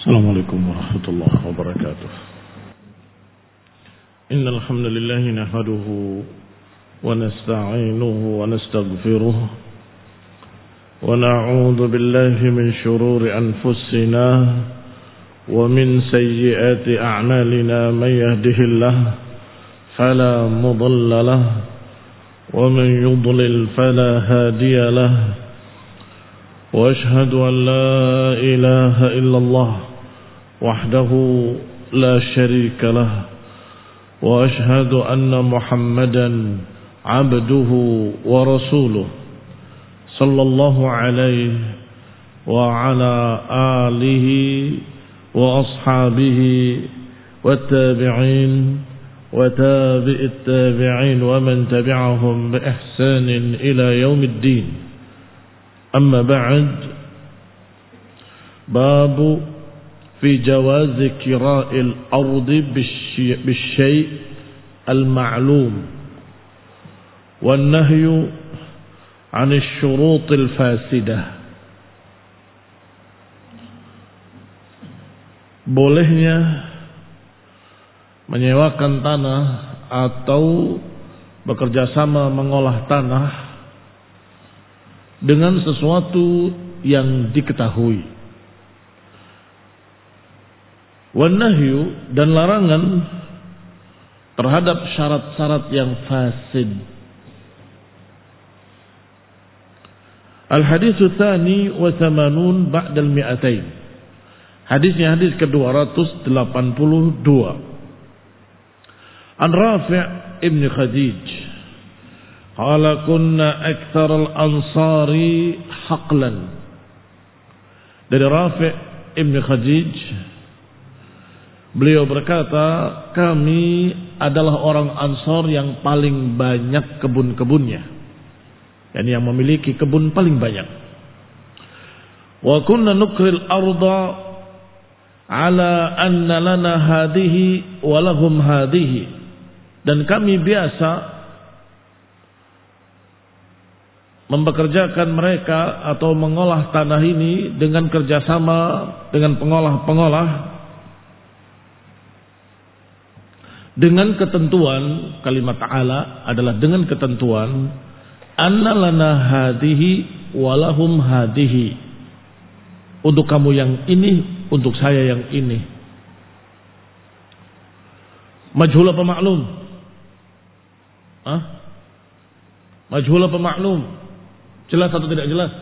السلام عليكم ورحمة الله وبركاته. إن الحمد لله نحمده ونستعينه ونستغفره ونعوذ بالله من شرور أنفسنا ومن سيئات أعمالنا. من يهده الله فلا مضل له ومن يضلل فلا هادي له. وأشهد أن لا إله إلا الله وحده لا شريك له. وأشهد أن محمدا عبده ورسوله صلى الله عليه وعلى آله وأصحابه والتابعين وتابع التابعين ومن تبعهم بإحسان إلى يوم الدين. أما بعد، باب في جواز كراء الأرض بالشيء المعلوم والنهي عن الشروط الفاسدة. Bolehnya menyewakan tanah atau bekerjasama mengolah tanah dengan sesuatu yang diketahui. Wan nahyu, dan larangan terhadap syarat-syarat yang fasid. Al-haditsu tsani wa tsamanun ba'dal mi'atain. Hadisnya hadis ke-282. An Rafi' ibn Khadij qala kunna aktsar al-ansari haqlan. Dari Rafi' ibn Khadij, beliau berkata, kami adalah orang Ansar yang paling banyak kebun-kebunnya, yani yang memiliki kebun paling banyak. Wa kunna nukril arda ala anna lana hadhihi wa lahum hadhihi, dan kami biasa mempekerjakan mereka atau mengolah tanah ini dengan kerjasama dengan pengolah-pengolah, dengan ketentuan, kalimat ta'ala adalah dengan ketentuan anna lana hadihi walahum hadihi, untuk kamu yang ini, untuk saya yang ini. Majhul apa maklum? Majhul apa maklum? Jelas atau tidak jelas?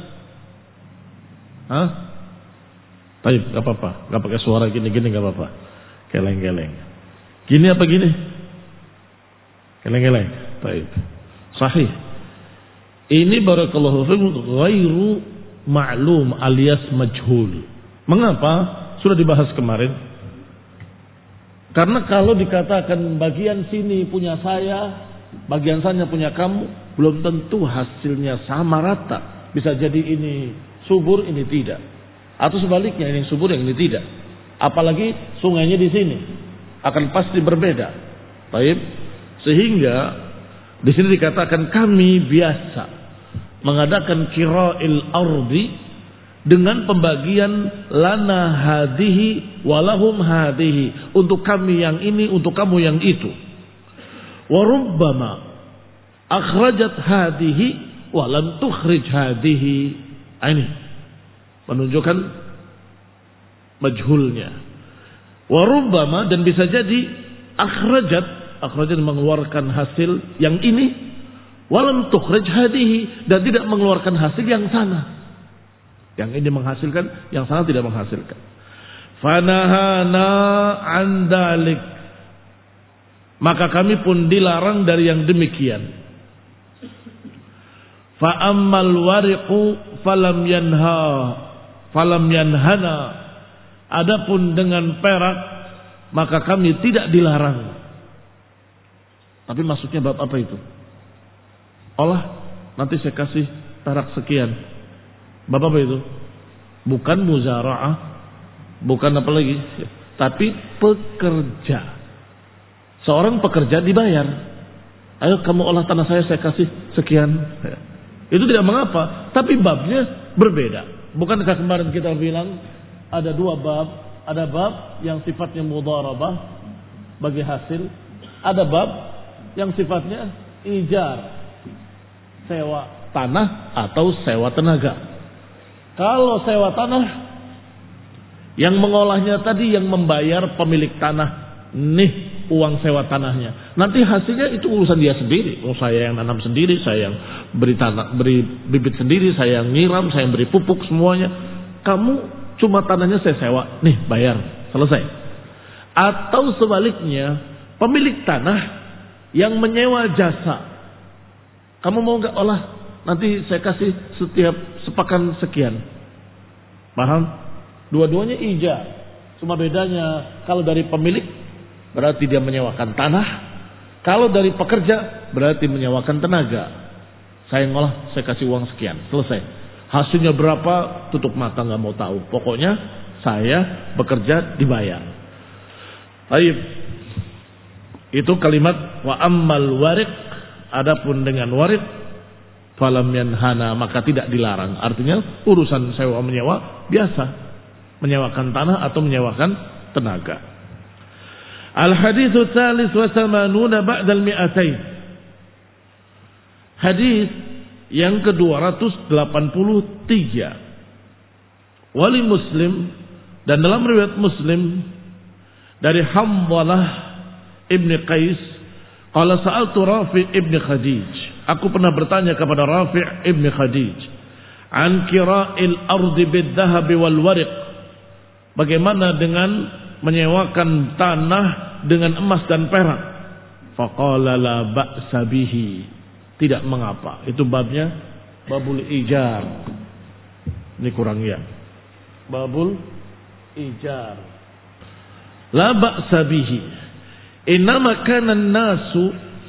Baik, gak apa-apa, gak pakai suara gini-gini gak apa-apa. Geleng-geleng. Gini apa gini? Geleng-geleng. Baik. Sahih. Ini barakallahu fiikum ghairu ma'lum alias majhul. Mengapa? Sudah dibahas kemarin. Karena kalau dikatakan bagian sini punya saya, bagian sana punya kamu, belum tentu hasilnya sama rata. Bisa jadi ini subur, ini tidak. Atau sebaliknya, ini subur, yang ini tidak. Apalagi sungainya di sini, akan pasti berbeda. Baik, sehingga di sini dikatakan kami biasa mengadakan kira'il ardi dengan pembagian lana hadihi walahum hadihi, untuk kami yang ini, untuk kamu yang itu. Wa rubbama akhrajat hadihi wa lam tukhrij hadihi. Ini menunjukkan majhulnya. Warubbama, dan bisa jadi akhrajat mengeluarkan hasil yang ini, walam tukhrij hadihi, dan tidak mengeluarkan hasil yang sana. Yang ini menghasilkan, yang sana tidak menghasilkan. Fanahana an dalik, maka kami pun dilarang dari yang demikian. Fa ammal wariqu falam yanhana, adapun dengan perak maka kami tidak dilarang. Tapi maksudnya bab apa itu? Allah, nanti saya kasih perak sekian. Bab apa itu? Bukan muzara'ah, bukan apa lagi, tapi pekerja. Seorang pekerja dibayar. Ayo kamu olah tanah saya kasih sekian. Itu tidak mengapa, tapi babnya berbeda. Bukankah kemarin kita bilang ada dua bab, ada bab yang sifatnya mudharabah bagi hasil, ada bab yang sifatnya ijar, sewa tanah atau sewa tenaga. Kalau sewa tanah, yang mengolahnya tadi yang membayar pemilik tanah, nih uang sewa tanahnya. Nanti hasilnya itu urusan dia sendiri. Oh, saya yang nanam sendiri, saya yang beri tanah, beri bibit sendiri, saya yang nyiram, saya yang beri pupuk semuanya. Kamu cuma tanahnya saya sewa, nih bayar, selesai. Atau sebaliknya, pemilik tanah yang menyewa jasa. Kamu mau nggak olah? Nanti saya kasih setiap sepakan sekian. Paham? Dua-duanya ijar. Cuma bedanya kalau dari pemilik berarti dia menyewakan tanah. Kalau dari pekerja berarti menyewakan tenaga. Saya ngolah, saya kasih uang sekian, selesai. Hasilnya berapa? Tutup mata, nggak mau tahu. Pokoknya saya bekerja dibayar. Baik. Itu kalimat wa ammal warid. Adapun dengan warid falam yanhana, maka tidak dilarang. Artinya urusan sewa menyewa biasa, menyewakan tanah atau menyewakan tenaga. Al-haditsu tsalis wa tsamanuna ba'da al-mi'atain. Hadis yang ke-283. Wali Muslim, dan dalam riwayat Muslim dari Hamdalah Ibn Qais, qala sa'altu Rafi' Ibn Khadij. Aku pernah bertanya kepada Rafi' Ibn Khadij an kira'il ardi bid-dhahabi wal wariq. Bagaimana dengan menyewakan tanah dengan emas dan perak? Faqala la ba'sa bihi. Tidak mengapa. Itu babnya babul ijar. Ini kurang ya. Babul ijar. La ba'sa bihi. Innama kana an-nasu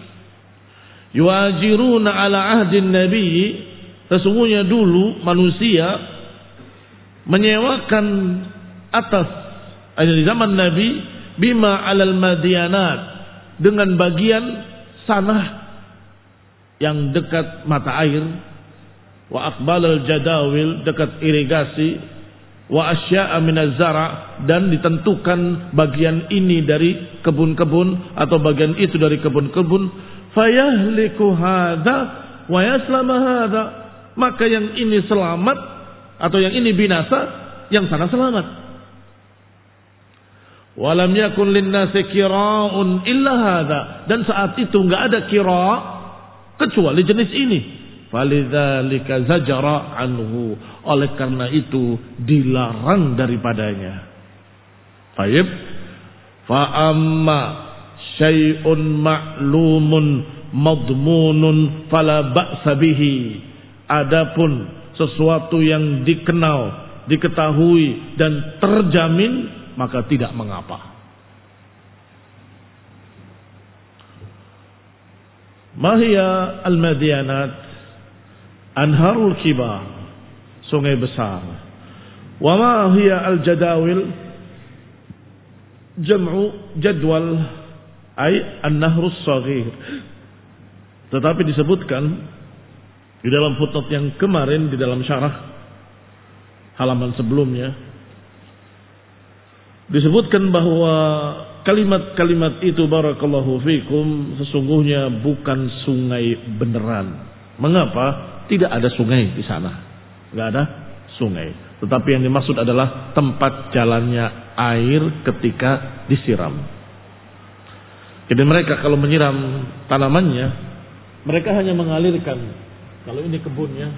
yuajiruna ala ahdin nabi. Sesungguhnya dulu manusia menyewakan atas di zaman Nabi bima alal madianat, dengan bagian sanah yang dekat mata air, wa aqbalal jadawil, dekat irigasi, wa asya'a minaz zara', dan ditentukan bagian ini dari kebun-kebun atau bagian itu dari kebun-kebun. Fayahliku hadza wa yaslama hadza, maka yang ini selamat atau yang ini binasa, yang sana selamat. Walam yakun linnasi kira'un illa hadza, dan saat itu enggak ada kira' kecuali jenis ini. Falidzalika zajara anhu, oleh karena itu dilarang daripadanya. Baik. Fa amma syai'un ma'lumun madmunun fala ba'sa bihi. Adapun sesuatu yang dikenal, diketahui dan terjamin, maka tidak mengapa. Mahia al-madianat, anharul kibar, sungai besar. Wa mahia al-jadawil, jam'u jadwal, ay an-nahrus saghir. Tetapi disebutkan di dalam footnote yang kemarin di dalam syarah halaman sebelumnya, disebutkan bahwa kalimat-kalimat itu barakallahu fikum sesungguhnya bukan sungai beneran. Mengapa? Tidak ada sungai di sana. Enggak ada sungai. Tetapi yang dimaksud adalah tempat jalannya air ketika disiram. Jadi mereka kalau menyiram tanamannya, mereka hanya mengalirkan. Kalau ini kebunnya,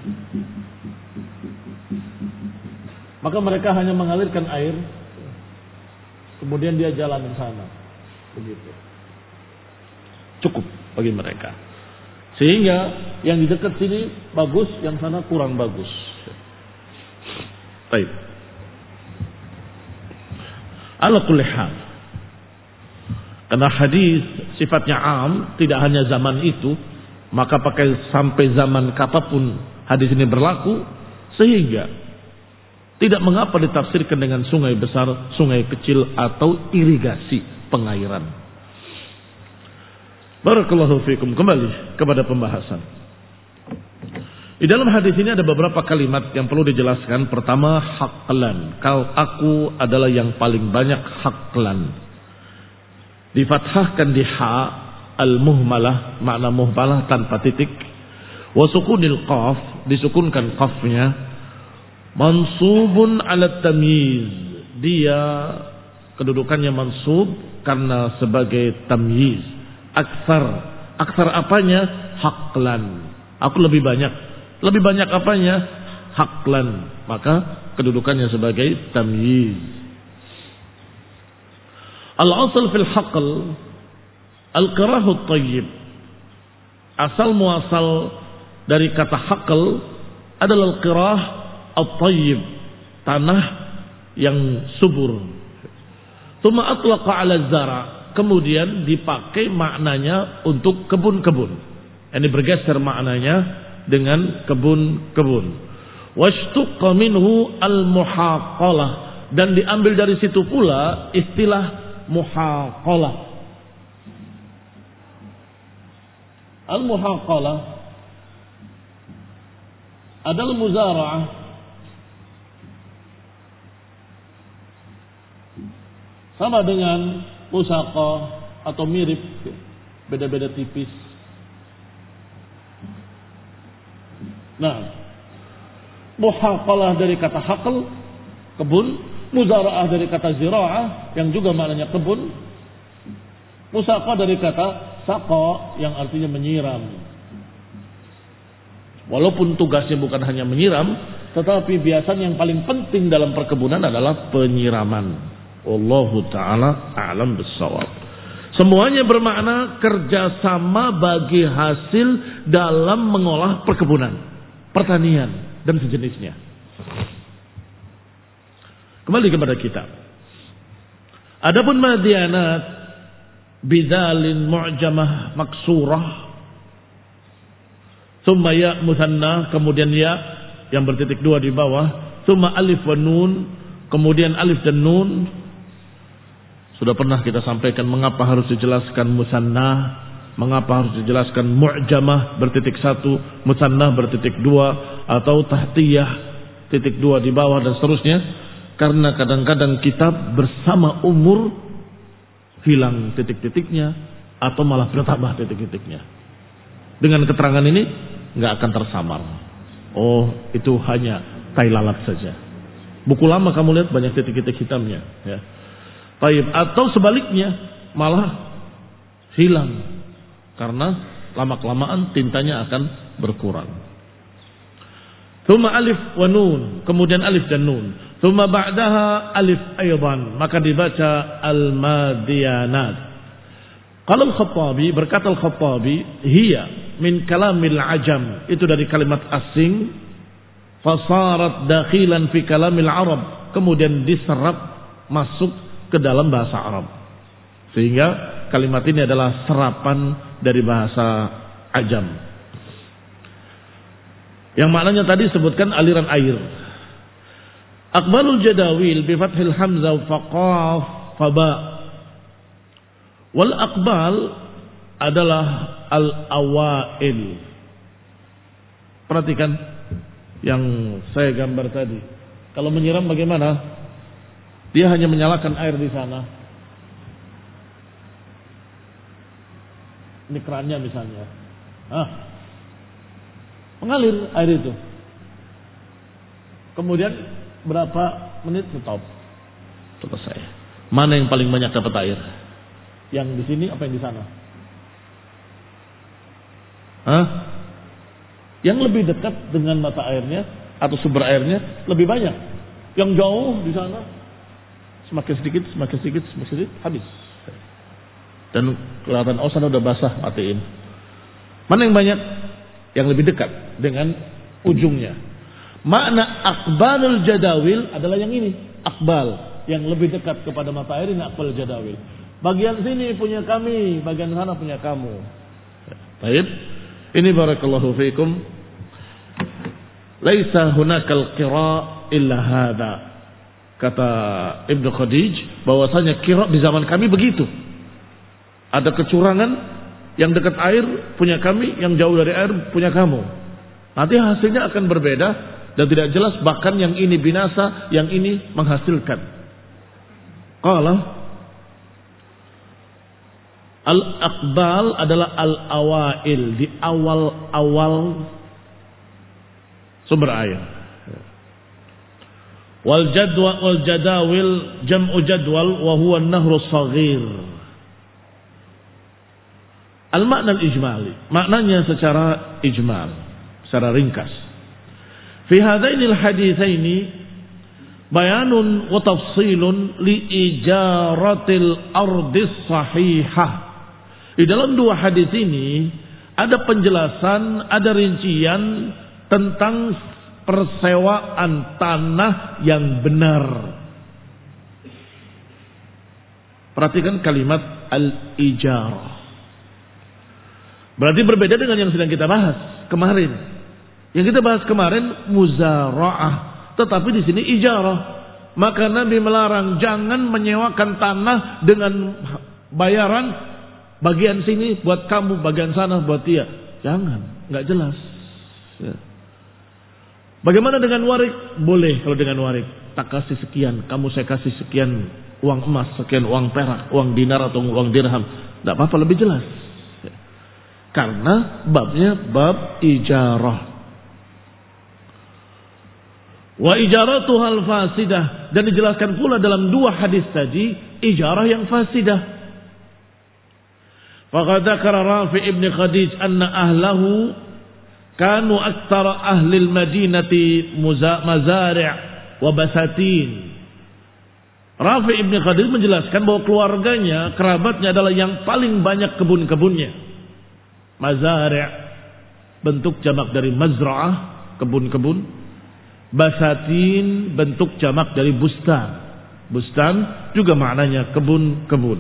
maka mereka hanya mengalirkan air. Kemudian dia jalan ke sana. Begitu. Cukup bagi mereka. Sehingga yang di dekat sini bagus, yang sana kurang bagus. Baik. Ala kulli hal. Karena hadis sifatnya am, tidak hanya zaman itu, maka pakai sampai zaman kapanpun hadis ini berlaku, sehingga tidak mengapa ditafsirkan dengan sungai besar, sungai kecil, atau irigasi pengairan. Barakallahu fikum. Kembali kepada pembahasan. Di dalam hadis ini ada beberapa kalimat yang perlu dijelaskan. Pertama, haqlan. Aku adalah yang paling banyak haqlan. Difathahkan di ha al-muhmalah, makna muhmalah tanpa titik. Wa sukunil qaf, disukunkan qafnya. Mansubun ala tamyiz. Dia kedudukannya mansub karena sebagai tamyiz. Aksar apanya? Haqlan. Aku lebih banyak. Lebih banyak apanya? Haqlan. Maka kedudukannya sebagai tamyiz. Al-asl fil haql al-qirahu tayyib. Asal muasal dari kata haql adalah al-qirah at-tayyib, tanah yang subur. Tsumma atlaqa 'ala zara, kemudian dipakai maknanya untuk kebun-kebun. Ini bergeser maknanya dengan kebun-kebun. Washtuqqa minhu al-muhaqalah, dan diambil dari situ pula istilah muhaqalah. Al-muhaqalah adalah muzara'ah sama dengan usaqa atau mirip, beda-beda tipis. Nah, muhaqalah dari kata haql, kebun. Muzara'ah dari kata zira'ah, yang juga maknanya kebun. Musaqa dari kata saqa, yang artinya menyiram. Walaupun tugasnya bukan hanya menyiram, tetapi biasanya yang paling penting dalam perkebunan adalah penyiraman. Wallahu ta'ala a'lam bissawab. Semuanya bermakna kerjasama bagi hasil dalam mengolah perkebunan, pertanian, dan sejenisnya. Kembali kepada kitab. Adapun madianat bidalin mu'jamah maksurah, thumma ya muthanna, kemudian ya yang bertitik dua di bawah, thumma alif wa nun, kemudian alif dan nun. Sudah pernah kita sampaikan mengapa harus dijelaskan musannah, mengapa harus dijelaskan mu'jamah bertitik satu, musannah bertitik dua, atau tahtiyah titik dua di bawah dan seterusnya. Karena kadang-kadang kitab bersama umur hilang titik-titiknya atau malah bertambah titik-titiknya. Dengan keterangan ini nggak akan tersamar. Oh, itu hanya tai lalat saja. Buku lama kamu lihat banyak titik-titik hitamnya, ya. Taib, atau sebaliknya malah hilang karena lama-kelamaan tintanya akan berkurang. Tsumma alif wa nun, kemudian alif dan nun. Tsumma ba'daha alif aydan, maka dibaca al-madiyanat. Qala al-Khattabi, berkata al-Khattabi, hiya min kalamil ajam, itu dari kalimat asing, fasarat dakhilan fi kalamil arab, kemudian diserap masuk ke dalam bahasa Arab. Sehingga kalimat ini adalah serapan dari bahasa ajam. Yang maknanya tadi sebutkan aliran air. Aqbalul jadawil bi fathil hamzah fa qaf fa ba. Wal aqbal adalah al awail. Perhatikan yang saya gambar tadi. Kalau menyiram bagaimana? Dia hanya menyalakan air di sana. Ini kerannya misalnya. Mengalir air itu. Kemudian berapa menit stop. Selesai. Mana yang paling banyak dapat air? Yang di sini apa yang di sana? Yang lebih dekat dengan mata airnya atau sumber airnya lebih banyak. Yang jauh di sana semakin sedikit habis. Dan kelihatan sana udah basah, matiin. Mana yang banyak? Yang lebih dekat dengan ujungnya. Makna aqbalul jadawil adalah yang ini. Aqbal, yang lebih dekat kepada mata air, ini aqbal jadawil. Bagian sini punya kami, bagian sana punya kamu. Baik. Ini barakallahu fiikum. Laisa hunakal qira illa hadza. Kata Ibnu Khadij bahwasanya qira di zaman kami begitu. Ada kecurangan, yang dekat air punya kami, yang jauh dari air punya kamu. Nanti hasilnya akan berbeda dan tidak jelas, bahkan yang ini binasa, yang ini menghasilkan. Qala al-aqbal adalah al-awail, di awal-awal sumber air. Wal jadawil jam'u jadwal wa huwa an-nahru as-saghir. Al-makna al-ijmali, maknanya secara ijmal, secara ringkas. Fi hadainil haditsaini bayanun wa tafsilun li ijaratil ardis sahihah. Di dalam dua hadis ini ada penjelasan, ada rincian tentang persewaan tanah yang benar. Perhatikan kalimat al-ijarah. Berarti berbeda dengan yang sedang kita bahas kemarin. Yang kita bahas kemarin muzara'ah, tetapi di sini ijarah. Maka Nabi melarang jangan menyewakan tanah dengan bayaran bagian sini buat kamu, bagian sana buat dia. Jangan, nggak jelas. Ya. Bagaimana dengan warik? Boleh kalau dengan warik. Tak kasih sekian, kamu saya kasih sekian uang emas, sekian uang perak, uang dinar atau uang dirham. Tidak apa-apa, lebih jelas. Karena babnya bab ijarah. Wa ijaratuhal fasidah, dan dijelaskan pula dalam dua hadis tadi ijarah yang fasidah. Faqad dzakara Rafi' ibn Khadij anna ahlahu kanu aktsara ahli al-Madinati mazari' wa basatin. Rafi' ibn Khadij menjelaskan bahwa keluarganya, kerabatnya adalah yang paling banyak kebun-kebunnya. Mazari' bentuk jamak dari mazra'ah, kebun-kebun. Basatin bentuk jamak dari bustan. Bustan juga maknanya kebun-kebun.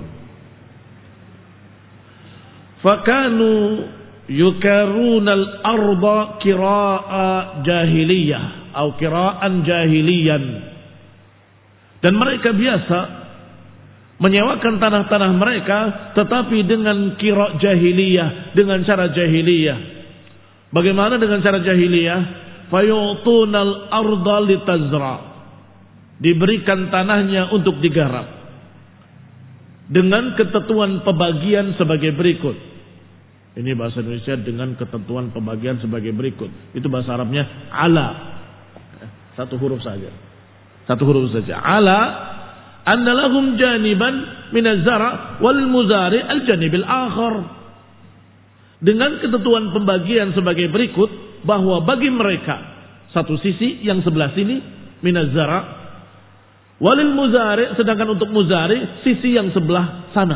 Fakanu yukarunal arda kira'a jahiliyah atau kira'an jahiliyan. Dan mereka biasa menyewakan tanah-tanah mereka tetapi dengan kira' jahiliyah, dengan cara jahiliyah. Bagaimana dengan cara jahiliyah? Fayu'tunal arda litazra, diberikan tanahnya untuk digarap dengan ketentuan pembagian sebagai berikut. Ini bahasa Indonesia dengan ketentuan pembagian sebagai berikut. Itu bahasa Arabnya ala. Satu huruf saja. Satu huruf saja. Ala anna lahum janiban min az-zara' wal muzari' al-janib al-akhar. Dengan ketentuan pembagian sebagai berikut, bahwa bagi mereka satu sisi, yang sebelah sini minaz zara, walil muzari, sedangkan untuk muzari sisi yang sebelah sana.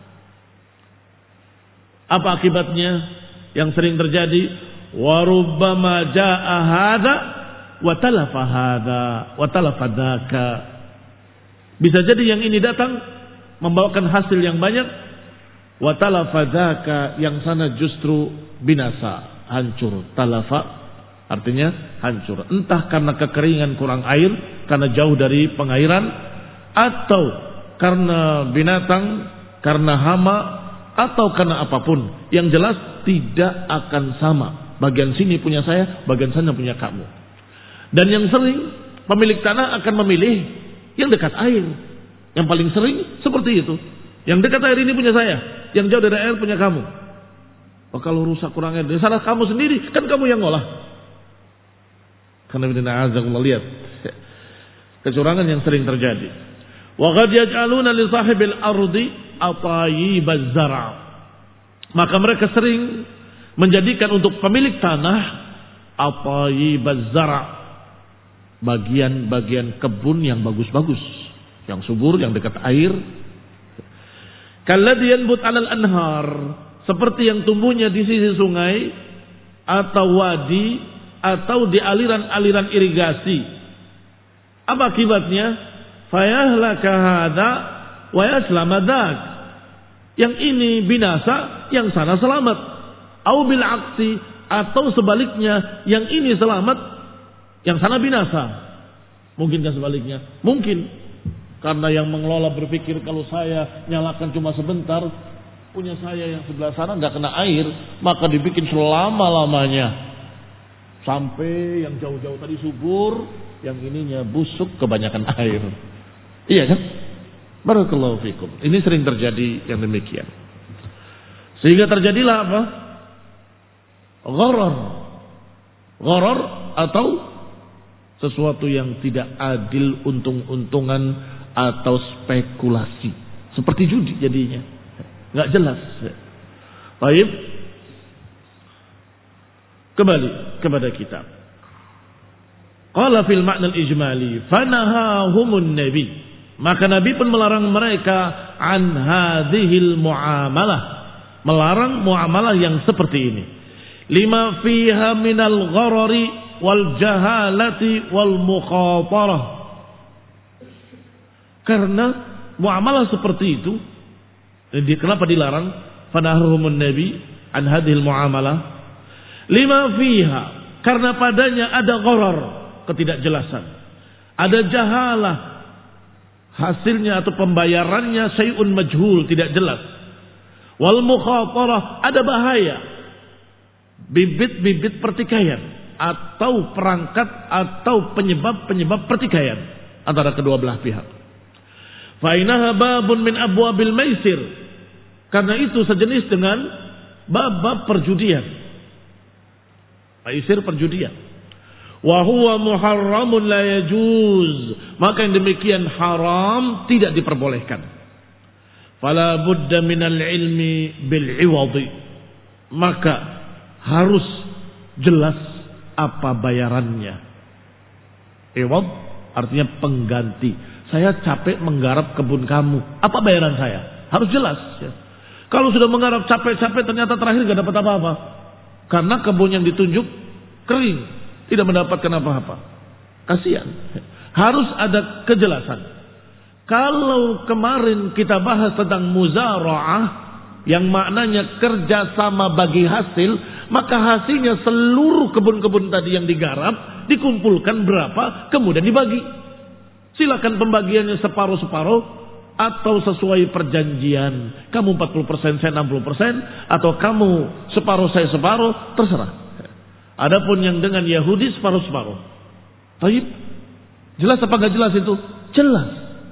Apa akibatnya yang sering terjadi? Warubbama jaa hadza wa talafa hadza wa talafa dzaka. Bisa jadi yang ini datang membawakan hasil yang banyak, wa talafa dzaka, yang sana justru binasa, hancur. Talafa artinya hancur. Entah karena kekeringan, kurang air, karena jauh dari pengairan, atau karena binatang, karena hama, atau karena apapun. Yang jelas tidak akan sama. Bagian sini punya saya, bagian sana punya kamu. Dan yang sering pemilik tanah akan memilih yang dekat air. Yang paling sering seperti itu. Yang dekat air ini punya saya, yang jauh dari air punya kamu. Oh, kalau rusak kurang air, salah kamu sendiri, kan kamu yang ngolah. Karena bina azakumullah, lihat kecurangan yang sering terjadi. Wa qad yaj'aluna li sahibil ardi atayibaz zara'. Maka mereka sering menjadikan untuk pemilik tanah atayibaz zara', bagian-bagian kebun yang bagus-bagus, yang subur, yang dekat air. Kalladhi yanbut 'alal anhar, seperti yang tumbuhnya di sisi sungai atau wadi atau di aliran-aliran irigasi. Apa akibatnya? Fayahlaka hadza wa yaslama dzak. Yang ini binasa, yang sana selamat. Au bil aksi, atau sebaliknya, yang ini selamat, yang sana binasa. Mungkinkah sebaliknya? Mungkin. Karena yang mengelola berpikir kalau saya nyalakan cuma sebentar, punya saya yang sebelah sana nggak kena air, maka dibikin selama-lamanya. Sampai yang jauh-jauh tadi subur, yang ininya busuk kebanyakan air. Iya kan? Barakallahu fikum. Ini sering terjadi yang demikian. Sehingga terjadilah apa? Gharar. Gharar atau sesuatu yang tidak adil, untung-untungan atau spekulasi. Seperti judi jadinya. Enggak jelas. Baik. Kembali kepada kitab. Qala fil ma'na al-ijmali fanahahumun nabi. Maka Nabi pun melarang mereka an hadhil muamalah. Melarang muamalah yang seperti ini. Lima fiha minal gharari wal jahalati wal mukhatarah. Karena muamalah seperti itu, kenapa dilarang? Fanahahumun nabi an hadhil muamalah. Lima fiha, karena padanya ada gharar, ketidakjelasan. Ada jahalah, hasilnya atau pembayarannya syai'un majhul, tidak jelas. Wal mukhatarah, ada bahaya. Bibit-bibit pertikaian atau perangkat atau penyebab-penyebab pertikaian antara kedua belah pihak. Fa inaha babun min abwabil maisir. Karena itu sejenis dengan bab-bab perjudian. Maisir perjudian. Wa huwa muharramun la yajuz. Maka yang demikian haram, tidak diperbolehkan. Fala budda minal ilmi bil iwadi. Maka harus jelas apa bayarannya. Iwad artinya pengganti. Saya capek menggarap kebun kamu. Apa bayaran saya? Harus jelas. Ya. Kalau sudah menggarap capek-capek ternyata terakhir gak dapat apa-apa. Karena kebun yang ditunjuk kering, tidak mendapatkan apa-apa. Kasihan. Harus ada kejelasan. Kalau kemarin kita bahas tentang muzara'ah, yang maknanya kerjasama bagi hasil, maka hasilnya seluruh kebun-kebun tadi yang digarap dikumpulkan berapa, kemudian dibagi. Silakan pembagiannya separuh-separuh atau sesuai perjanjian. Kamu 40%, saya 60%, atau kamu separuh, saya separuh, terserah. Adapun yang dengan Yahudi separuh-separuh. Baik. Jelas apa enggak jelas itu? Jelas.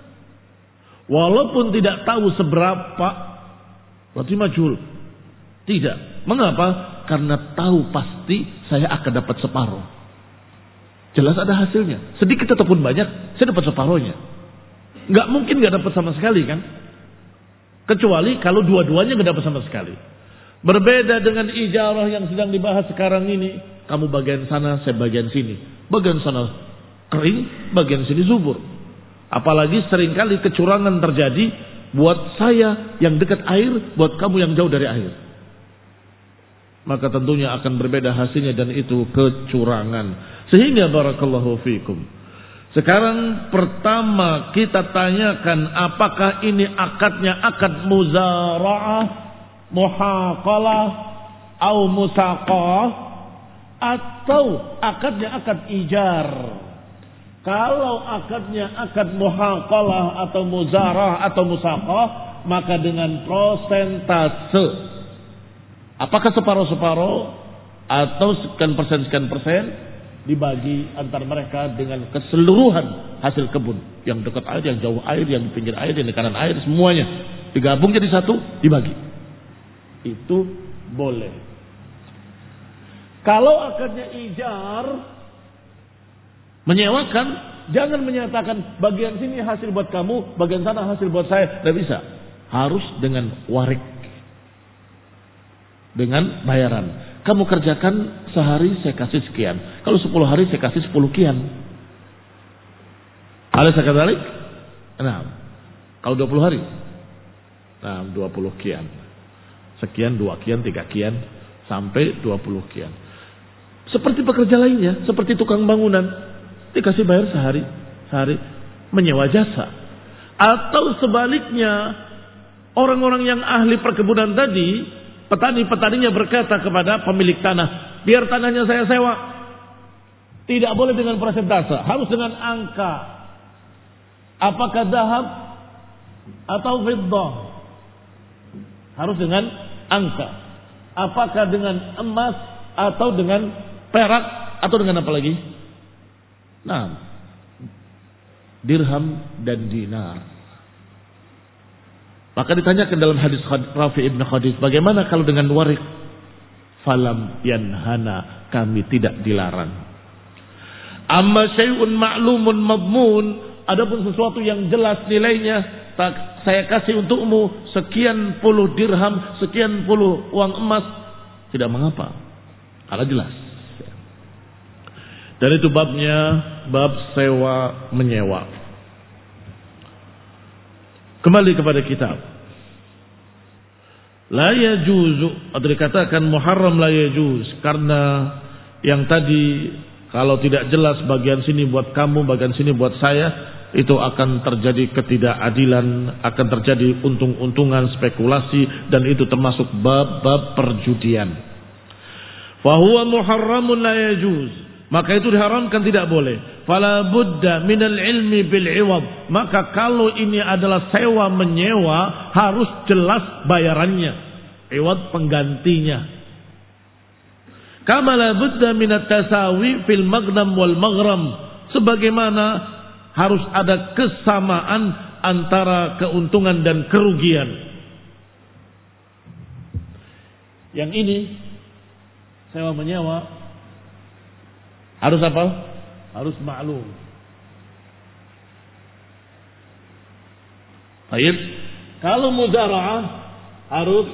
Walaupun tidak tahu seberapa, berarti majhul. Tidak. Mengapa? Karena tahu pasti saya akan dapat separuh. Jelas ada hasilnya. Sedikit ataupun banyak, saya dapat separuhnya. Enggak mungkin enggak dapat sama sekali kan? Kecuali kalau dua-duanya enggak dapat sama sekali. Berbeda dengan ijarah yang sedang dibahas sekarang ini. Kamu bagian sana, saya bagian sini. Bagian sana kering, bagian sini subur. Apalagi seringkali kecurangan terjadi. Buat saya yang dekat air, buat kamu yang jauh dari air. Maka tentunya akan berbeda hasilnya dan itu kecurangan. Sehingga barakallahu fikum. Sekarang pertama kita tanyakan apakah ini akadnya akad muzara'ah, muhaqalah, atau musaqah, atau akadnya akad ijar. Kalau akadnya akad muhaqalah atau muzara'ah atau musaqah, maka dengan prosentase. Apakah separuh-separuh atau sekian persen dibagi antar mereka dengan keseluruhan hasil kebun. Yang dekat air, yang jauh air, yang di pinggir air, yang di kanan air, semuanya digabung jadi satu, dibagi. Itu boleh. Kalau akadnya ijar, menyewakan, jangan menyatakan bagian sini hasil buat kamu, bagian sana hasil buat saya. Tidak bisa. Harus dengan warik. Dengan bayaran. Kamu kerjakan sehari saya kasih sekian. Kalau 10 hari saya kasih 10 kian. Ada sekadalik? Nah, kalau 20 hari? Nah, 20 kian. Sekian, 2 kian, 3 kian, sampai 20 kian. Seperti pekerja lainnya, seperti tukang bangunan. Dikasih bayar sehari, menyewa jasa. Atau sebaliknya, orang-orang yang ahli perkebunan tadi, petani-petaninya berkata kepada pemilik tanah, biar tanahnya saya sewa. Tidak boleh dengan persentase, harus dengan angka. Apakah dahab atau fiddah? Harus dengan angka. Apakah dengan emas atau dengan perak atau dengan apa lagi? Nah, dirham dan dinar. Maka ditanyakan dalam hadis Rafi ibn Khadij, bagaimana kalau dengan warik? Falam yanhana, kami tidak dilarang. Amma syai'un ma'lumun madmun, adapun sesuatu yang jelas nilainya, saya kasih untukmu sekian puluh dirham, sekian puluh uang emas, tidak mengapa, karena jelas. Dan itu babnya bab sewa menyewa. Kembali kepada kitab. La yajuzu, atau dikatakan muharram la yajuz, karena yang tadi kalau tidak jelas bagian sini buat kamu, bagian sini buat saya, itu akan terjadi ketidakadilan, akan terjadi untung-untungan, spekulasi, dan itu termasuk bab-bab perjudian. Fahuwa muharramun la yajuz, maka itu diharamkan, tidak boleh. Fala budda minal ilmi bil iwad, maka kalau ini adalah sewa menyewa harus jelas bayarannya, iwad penggantinya. Kama la budda minat tasawi fil maghnam wal maghram, sebagaimana harus ada kesamaan antara keuntungan dan kerugian. Yang ini sewa menyewa harus apa? Harus maklum. Baik. Kalau muzara'ah harus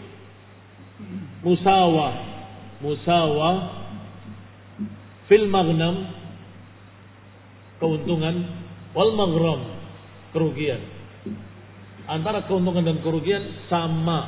musawah fil maghnam keuntungan, wal maghram kerugian. Antara keuntungan dan kerugian sama.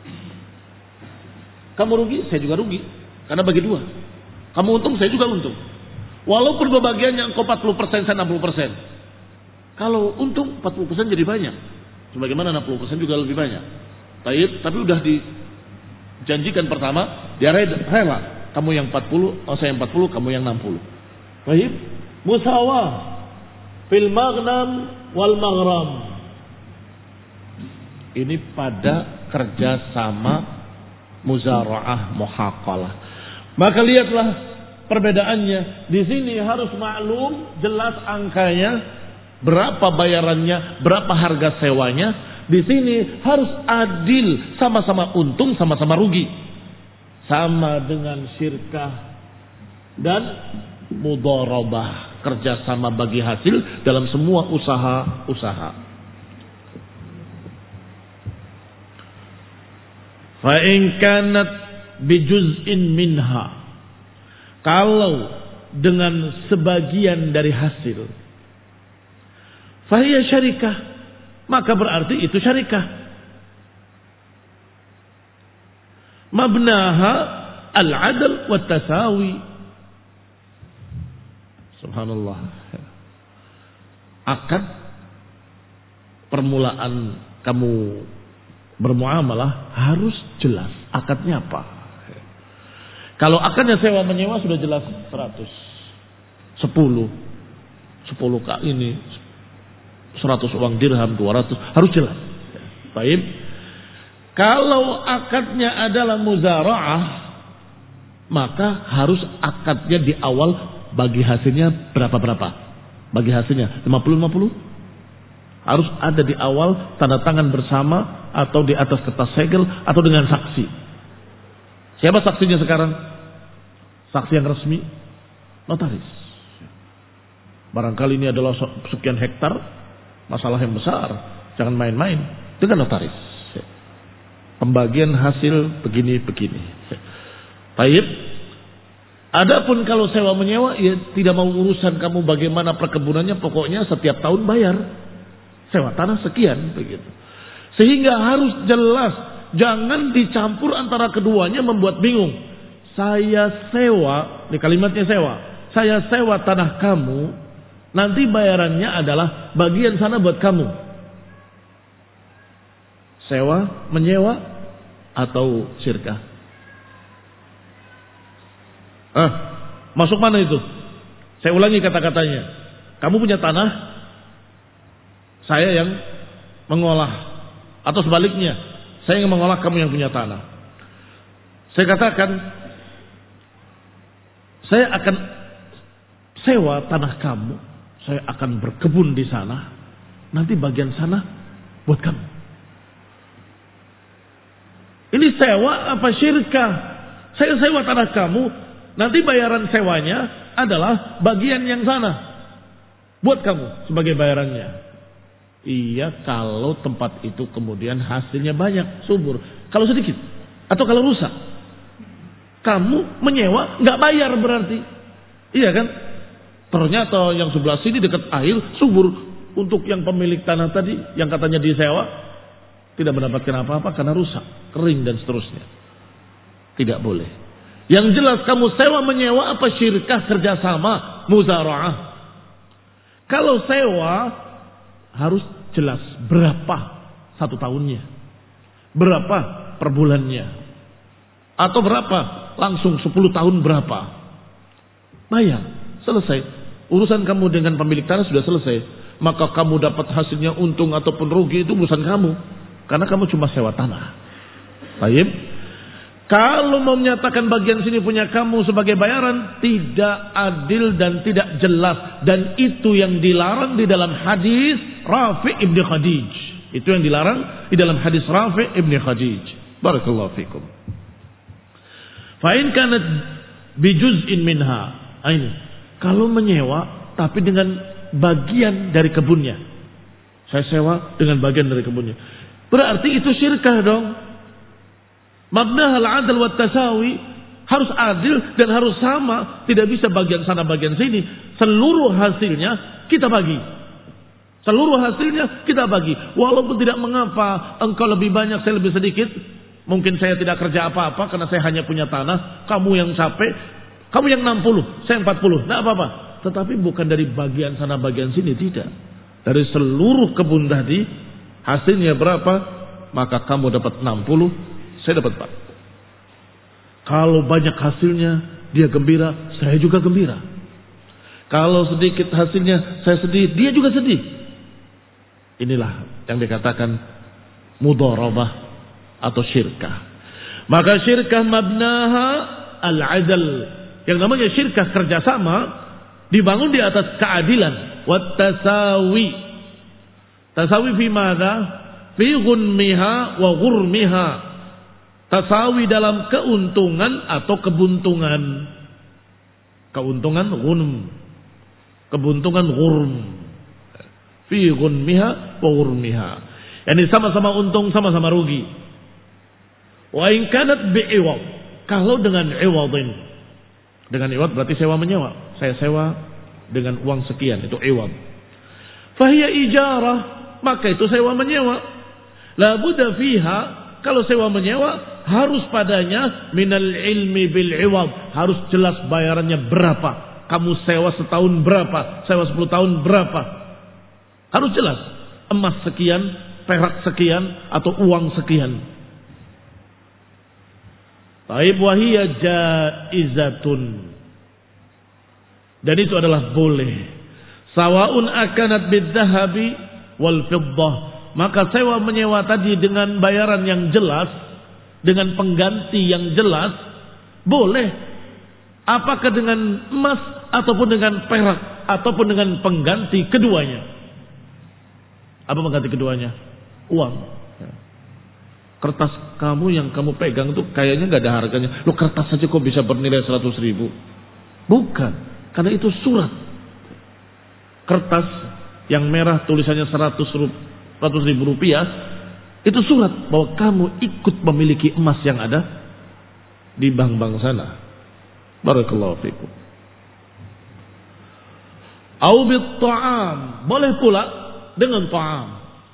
Kamu rugi, saya juga rugi, karena bagi dua. Kamu untung, saya juga untung. Walaupun pembagiannya engkau 40%, saya 60%. Kalau untung 40% jadi banyak. Sebagaimana 60% juga lebih banyak. Tapi udah dijanjikan pertama, dia rela. Kamu yang 40, saya yang 40, kamu yang 60. Baik, musawah fil maghnam wal maghram. Ini pada kerjasama muzara'ah muhaqalah. Maka lihatlah perbedaannya. Di sini harus maklum, jelas angkanya, berapa bayarannya, berapa harga sewanya. Di sini harus adil, sama-sama untung, sama-sama rugi. Sama dengan syirkah dan mudharabah, kerjasama bagi hasil dalam semua usaha-usaha. Fa in kanat bijuz'in minha, kalau dengan sebagian dari hasil, fahiya syarikah, maka berarti itu syarikah. Mabnaha al-adl wa tasawi. Subhanallah. Akad permulaan kamu bermuamalah harus jelas. Akadnya apa? Kalau akadnya sewa menyewa sudah jelas 100. 10 kali ini 100 uang dirham, 200, harus jelas. Baik. Kalau akadnya adalah muzara'ah, maka harus akadnya di awal bagi hasilnya berapa-berapa. Bagi hasilnya 50-50. Harus ada di awal tanda tangan bersama atau di atas kertas segel atau dengan saksi. Siapa saksinya sekarang? Saksi yang resmi, notaris. Barangkali ini adalah sekian hektar, masalah yang besar, jangan main-main dengan notaris. Pembagian hasil begini-begini. Baik. Adapun kalau sewa menyewa, ya tidak mau urusan kamu bagaimana perkebunannya, pokoknya setiap tahun bayar. Sewa tanah sekian begitu. Sehingga harus jelas, jangan dicampur antara keduanya membuat bingung. Saya sewa, di kalimatnya sewa. Saya sewa tanah kamu, nanti bayarannya adalah bagian sana buat kamu. Sewa, menyewa, atau syirkah? Masuk mana itu? Saya ulangi kata-katanya. Kamu punya tanah, saya yang mengolah, atau sebaliknya, saya yang mengolah, kamu yang punya tanah. Saya katakan, saya akan sewa tanah kamu, saya akan berkebun di sana, nanti bagian sana buat kamu. Ini sewa apa syirkah? Saya sewa tanah kamu, nanti bayaran sewanya adalah bagian yang sana buat kamu sebagai bayarannya. Iya, kalau tempat itu kemudian hasilnya banyak, subur. Kalau sedikit atau kalau rusak, kamu menyewa nggak bayar berarti. Iya kan? Ternyata yang sebelah sini dekat air subur, untuk yang pemilik tanah tadi yang katanya disewa tidak mendapatkan apa-apa karena rusak, kering dan seterusnya. Tidak boleh. Yang jelas kamu sewa menyewa apa syirkah, kerjasama, muzara'ah. Kalau sewa harus jelas berapa satu tahunnya, berapa per bulannya, atau berapa langsung 10 tahun berapa. Bayar, selesai. Urusan kamu dengan pemilik tanah sudah selesai. Maka kamu dapat hasilnya untung ataupun rugi itu urusan kamu, karena kamu cuma sewa tanah. Baik. Kalau mau menyatakan bagian sini punya kamu sebagai bayaran, tidak adil dan tidak jelas. Dan itu yang dilarang di dalam hadis Rafi' ibn Khadij. Itu yang dilarang di dalam hadis Rafi' ibn Khadij. Barakallahu fikum. Fa'in kanat bijuz'in minha. Ini. Kalau menyewa tapi dengan bagian dari kebunnya. Saya sewa dengan bagian dari kebunnya. Berarti itu syirkah dong. Mabnahal adl wa tasawi, harus adil dan harus sama, tidak bisa bagian sana bagian sini. Seluruh hasilnya kita bagi. Seluruh hasilnya kita bagi. Walaupun tidak mengapa engkau lebih banyak, saya lebih sedikit. Mungkin saya tidak kerja apa-apa karena saya hanya punya tanah, kamu yang capek, kamu yang 60, saya 40. Tidak apa-apa. Tetapi bukan dari bagian sana bagian sini, tidak. Dari seluruh kebun tadi hasilnya berapa, maka kamu dapat 60, saya dapat 4. Kalau banyak hasilnya, dia gembira, saya juga gembira. Kalau sedikit hasilnya, saya sedih, dia juga sedih. Inilah yang dikatakan mudharabah atau syirkah. Maka syirkah mabnaha al-adl. Yang namanya syirkah kerjasama dibangun di atas keadilan. Wat tasawi. Tasawi fi madza? Fi ghunmiha wa ghurmiha. Tasawi dalam keuntungan atau kebuntungan. Keuntungan ghunm, kebuntungan ghurm. Fi ghunmiha wa ghurmiha. Yani sama-sama untung, sama-sama rugi. Wa in kanat bi'iwad. Kalau dengan iwadin. Dengan iwad berarti sewa menyewa. Saya sewa dengan uang sekian, itu iwad. Fahiya ijarah, maka itu sewa menyewa. La budda fiha, kalau sewa menyewa harus padanya minal ilmi bil iwad, harus jelas bayarannya berapa. Kamu sewa setahun berapa, sewa 10 tahun berapa. Harus jelas. Emas sekian, perak sekian, atau uang sekian. Taib wahiyya jaizatun. Dan itu adalah boleh. Sawaun akanat bidzahabi wal fiddah. Maka sewa menyewa tadi dengan bayaran yang jelas, dengan pengganti yang jelas, boleh. Apakah dengan emas ataupun dengan perak ataupun dengan pengganti keduanya. Apa pengganti keduanya? Uang. Kertas kamu yang kamu pegang itu kayaknya gak ada harganya. Loh, kertas saja kok bisa bernilai 100.000? Bukan, karena itu surat. Kertas yang merah tulisannya 100.000 rupiah, itu surat bahwa kamu ikut memiliki emas yang ada di bank-bank sana. Barakallahu fikum. Au bit ta'am, boleh pula dengan ta'am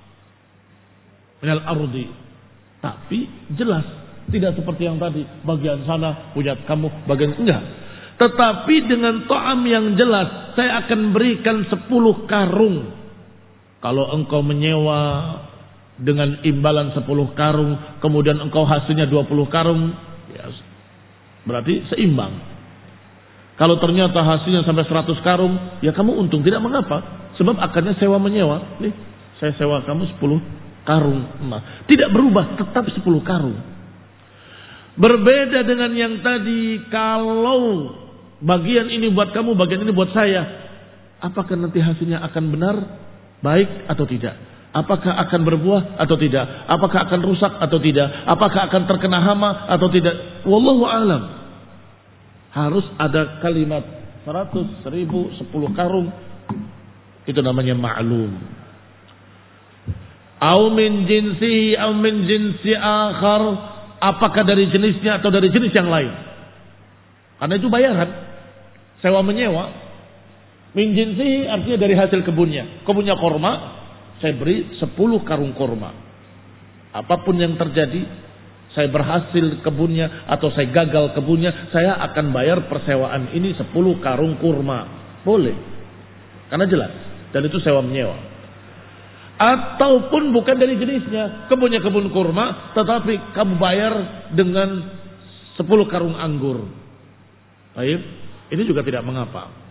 minal ardi. Tapi jelas, tidak seperti yang tadi, bagian sana punya kamu, bagian enggak. Tetapi dengan ta'am yang jelas, saya akan berikan 10 karung. Kalau engkau menyewa dengan imbalan 10 karung, kemudian engkau hasilnya 20 karung, ya, berarti seimbang. Kalau ternyata hasilnya sampai 100 karung, ya kamu untung, tidak mengapa. Sebab akarnya sewa menyewa. Nih, saya sewa kamu 10 karung emas. Tidak berubah, tetap 10 karung. Berbeda dengan yang tadi, kalau bagian ini buat kamu, bagian ini buat saya. Apakah nanti hasilnya akan benar, baik atau tidak? Apakah akan berbuah atau tidak? Apakah akan rusak atau tidak? Apakah akan terkena hama atau tidak? Wallahu alam. Harus ada kalimat 100, 1000, 10 karung. Itu namanya ma'lum. Au min jinsihi au min jinsi akhar. Apakah dari jenisnya atau dari jenis yang lain? Karena itu bayaran. Sewa menyewa. Min jinsihi artinya dari hasil kebunnya. Kebunnya korma, saya beri 10 karung korma. Apapun yang terjadi, saya berhasil kebunnya atau saya gagal kebunnya, saya akan bayar persewaan ini 10 karung kurma. Boleh. Karena jelas. Dan itu sewa menyewa. Ataupun bukan dari jenisnya. Kebunnya kebun kurma, tetapi kamu bayar dengan 10 karung anggur. Baik. Ini juga tidak mengapa.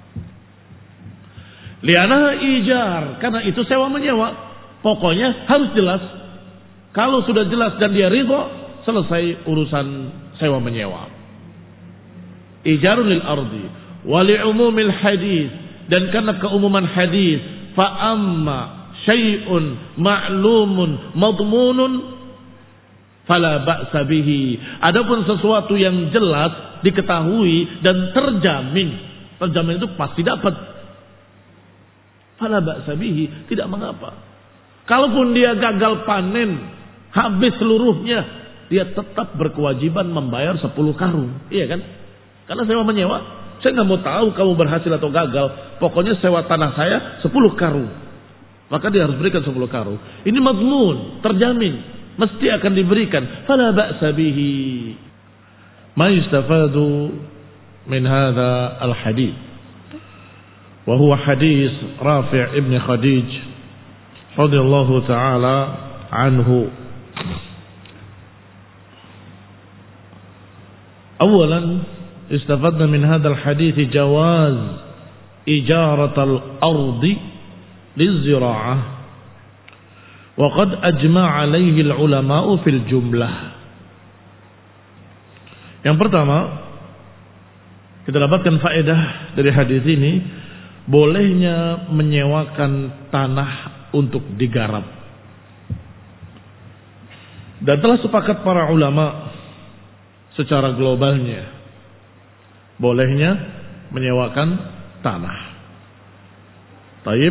Liana ijar, karena itu sewa menyewa. Pokoknya harus jelas. Kalau sudah jelas dan dia ridho, selesai urusan sewa menyewa. Ijarun lil ardi wa li umumil hadis, dan karena keumuman hadis, fa amma syai'un ma'lumun madmunun fala ba'sa bihi. Adapun sesuatu yang jelas diketahui dan terjamin itu pasti dapat. Fala ba'sa bihi, tidak mengapa. Kalaupun dia gagal panen, habis seluruhnya, dia tetap berkewajiban membayar 10 karung. Iya kan? Karena sewa menyewa. Saya nggak mau tahu kamu berhasil atau gagal. Pokoknya sewa tanah saya 10 karung. Maka dia harus berikan 10 karung. Ini madmun, terjamin. Mesti akan diberikan. Fala ba'sa bihi. Ma yustafadu min hadha al-hadith. وهو حديث رافع ابن خديج رضي الله تعالى عنه. أولا استفدنا من هذا الحديث جواز إجارة الأرض للزراعة وقد أجمع عليه العلماء في الجملة. Yang pertama, kita dapatkan faedah dari hadis ini, bolehnya menyewakan tanah untuk digarap. Dan telah sepakat para ulama secara globalnya, bolehnya menyewakan tanah. Taib.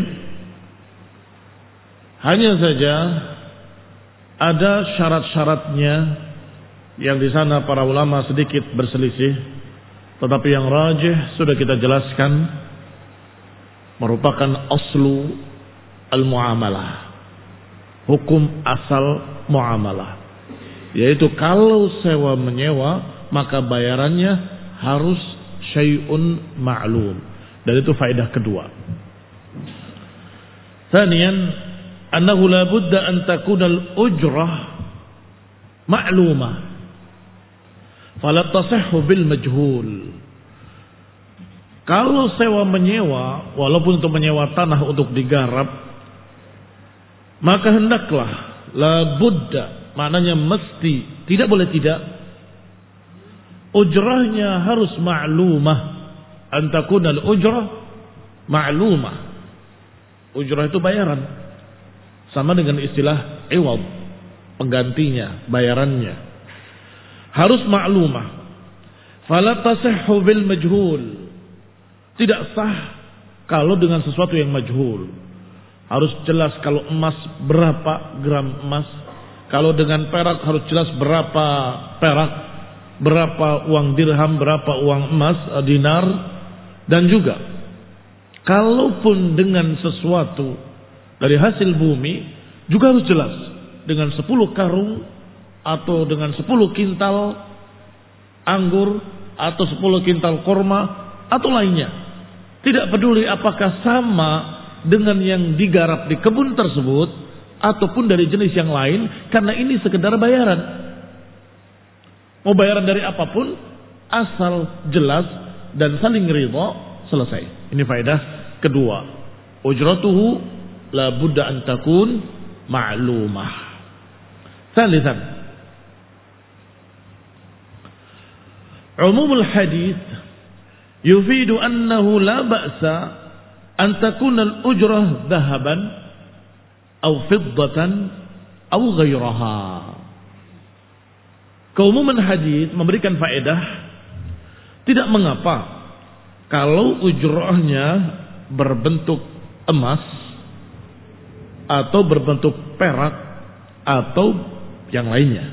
Hanya saja ada syarat-syaratnya yang di sana para ulama sedikit berselisih, tetapi yang rajih sudah kita jelaskan, merupakan aslu al-muamalah, hukum asal muamalah, yaitu kalau sewa menyewa maka bayarannya harus syai'un ma'lum, dan itu faedah kedua. Thaniyan, annahu la budda an takuna al-ujrah ma'lumah fala tasihhu bil majhul. Kalau sewa menyewa, walaupun untuk menyewa tanah untuk digarap, maka hendaklah la budda, maknanya mesti, tidak boleh tidak, ujrahnya harus ma'lumah. Antakuna al-ujrah ma'lumah. Ujrah itu bayaran, sama dengan istilah iwad, penggantinya, bayarannya harus ma'lumah. Fala tasihhu bil majhul, tidak sah kalau dengan sesuatu yang majhul. Harus jelas kalau emas berapa gram emas. Kalau dengan perak harus jelas berapa perak, berapa uang dirham, berapa uang emas, dinar. Dan juga kalaupun dengan sesuatu dari hasil bumi juga harus jelas. Dengan 10 karung atau dengan 10 kintal anggur atau 10 kintal korma atau lainnya. Tidak peduli apakah sama dengan yang digarap di kebun tersebut ataupun dari jenis yang lain, karena ini sekedar bayaran. Mau bayaran dari apapun, asal jelas dan saling ridha, selesai. Ini faedah kedua. Ujratuhu la budda an takun ma'lumah. Tsalitsan, umumul hadis yufidu annahu la ba'sa an takuna al-ujrah dhahaban aw fiddatan aw ghairaha. Keumuman hadis memberikan faedah tidak mengapa kalau ujrahnya berbentuk emas atau berbentuk perak atau yang lainnya.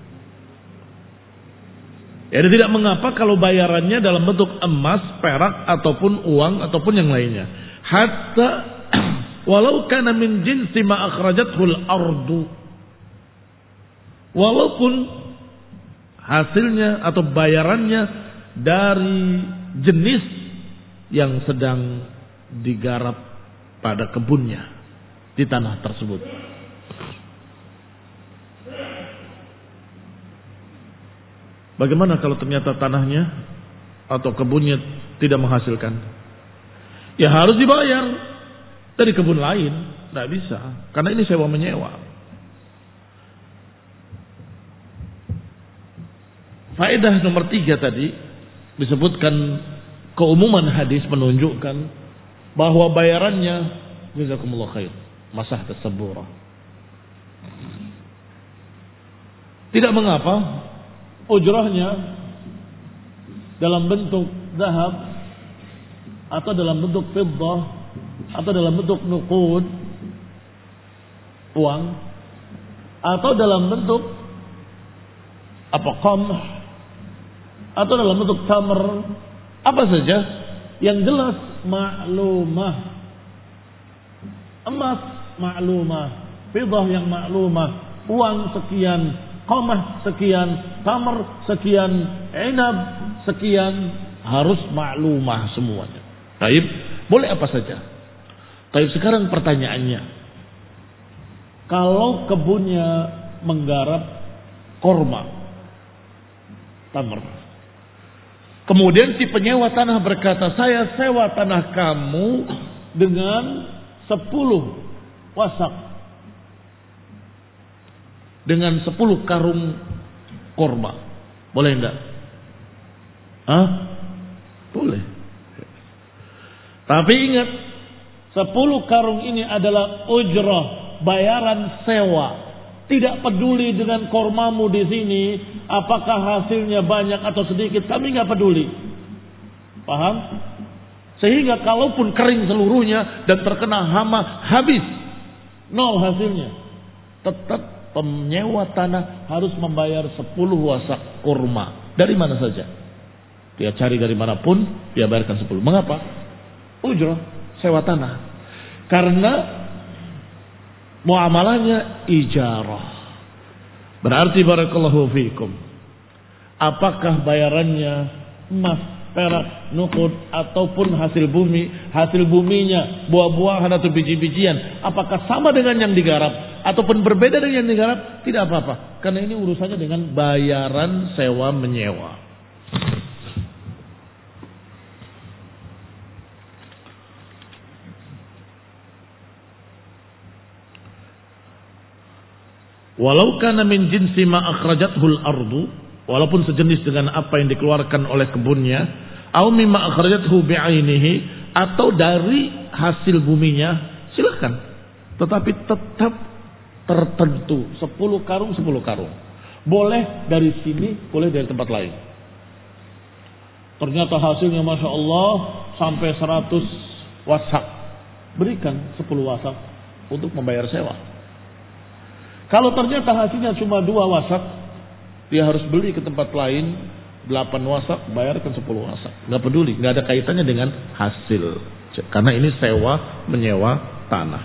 Jadi tidak mengapa kalau bayarannya dalam bentuk emas, perak ataupun uang ataupun yang lainnya. Hatta walau kana min jinsi ma akhrajathul ardu. Walaupun hasilnya atau bayarannya dari jenis yang sedang digarap pada kebunnya di tanah tersebut. Bagaimana kalau ternyata tanahnya atau kebunnya tidak menghasilkan? Ya harus dibayar dari kebun lain. Tidak bisa, karena ini sewa menyewa. Faedah nomor 3 tadi disebutkan keumuman hadis menunjukkan bahwa bayarannya jazakumullah khair masah tasabburah. Tidak mengapa ujrahnya dalam bentuk zahab atau dalam bentuk fiddah atau dalam bentuk nuqud uang atau dalam bentuk qamh atau dalam bentuk tamr, apa saja yang jelas maklumah, emas maklumah, fiddah yang maklumah, uang sekian, qamah sekian, tamr sekian, inab sekian, harus maklumah semuanya. Taib, boleh apa saja. Taib, sekarang pertanyaannya, kalau kebunnya menggarap korma, tamr, kemudian si penyewa tanah berkata, saya sewa tanah kamu dengan 10 wasak, dengan 10 karung korma, boleh enggak? Boleh. Tapi ingat, 10 karung ini adalah ujrah, bayaran sewa. Tidak peduli dengan kormamu di sini, apakah hasilnya banyak atau sedikit, kami nggak peduli. Paham? Sehingga kalaupun kering seluruhnya dan terkena hama, habis, nol hasilnya. Tetap penyewa tanah harus membayar 10 wasak kurma. Dari mana saja? Dia cari dari manapun, dia bayarkan 10. Mengapa? Ujrah, sewa tanah. Karena muamalahnya ijarah. Berarti barakallahu fiikum, apakah bayarannya emas, perak, nuqud ataupun hasil bumi, hasil buminya buah-buahan atau biji-bijian, apakah sama dengan yang digarap ataupun berbeda dengan yang digarap, tidak apa-apa, karena ini urusannya dengan bayaran sewa menyewa. Walau kana min jinsi ma akhrajathul ardu, walaupun sejenis dengan apa yang dikeluarkan oleh kebunnya, au mimma akhrajathu bi'ainihi, atau dari hasil buminya, silakan. Tetapi tetap tertentu, 10 karung 10 karung. Boleh dari sini, boleh dari tempat lain. Ternyata hasilnya Masya Allah sampai 100 wasak, berikan 10 wasak untuk membayar sewa. Kalau ternyata hasilnya cuma 2 wasak, dia harus beli ke tempat lain 8 wasak, bayarkan 10 wasak. Nggak peduli, nggak ada kaitannya dengan hasil. Karena ini sewa menyewa tanah.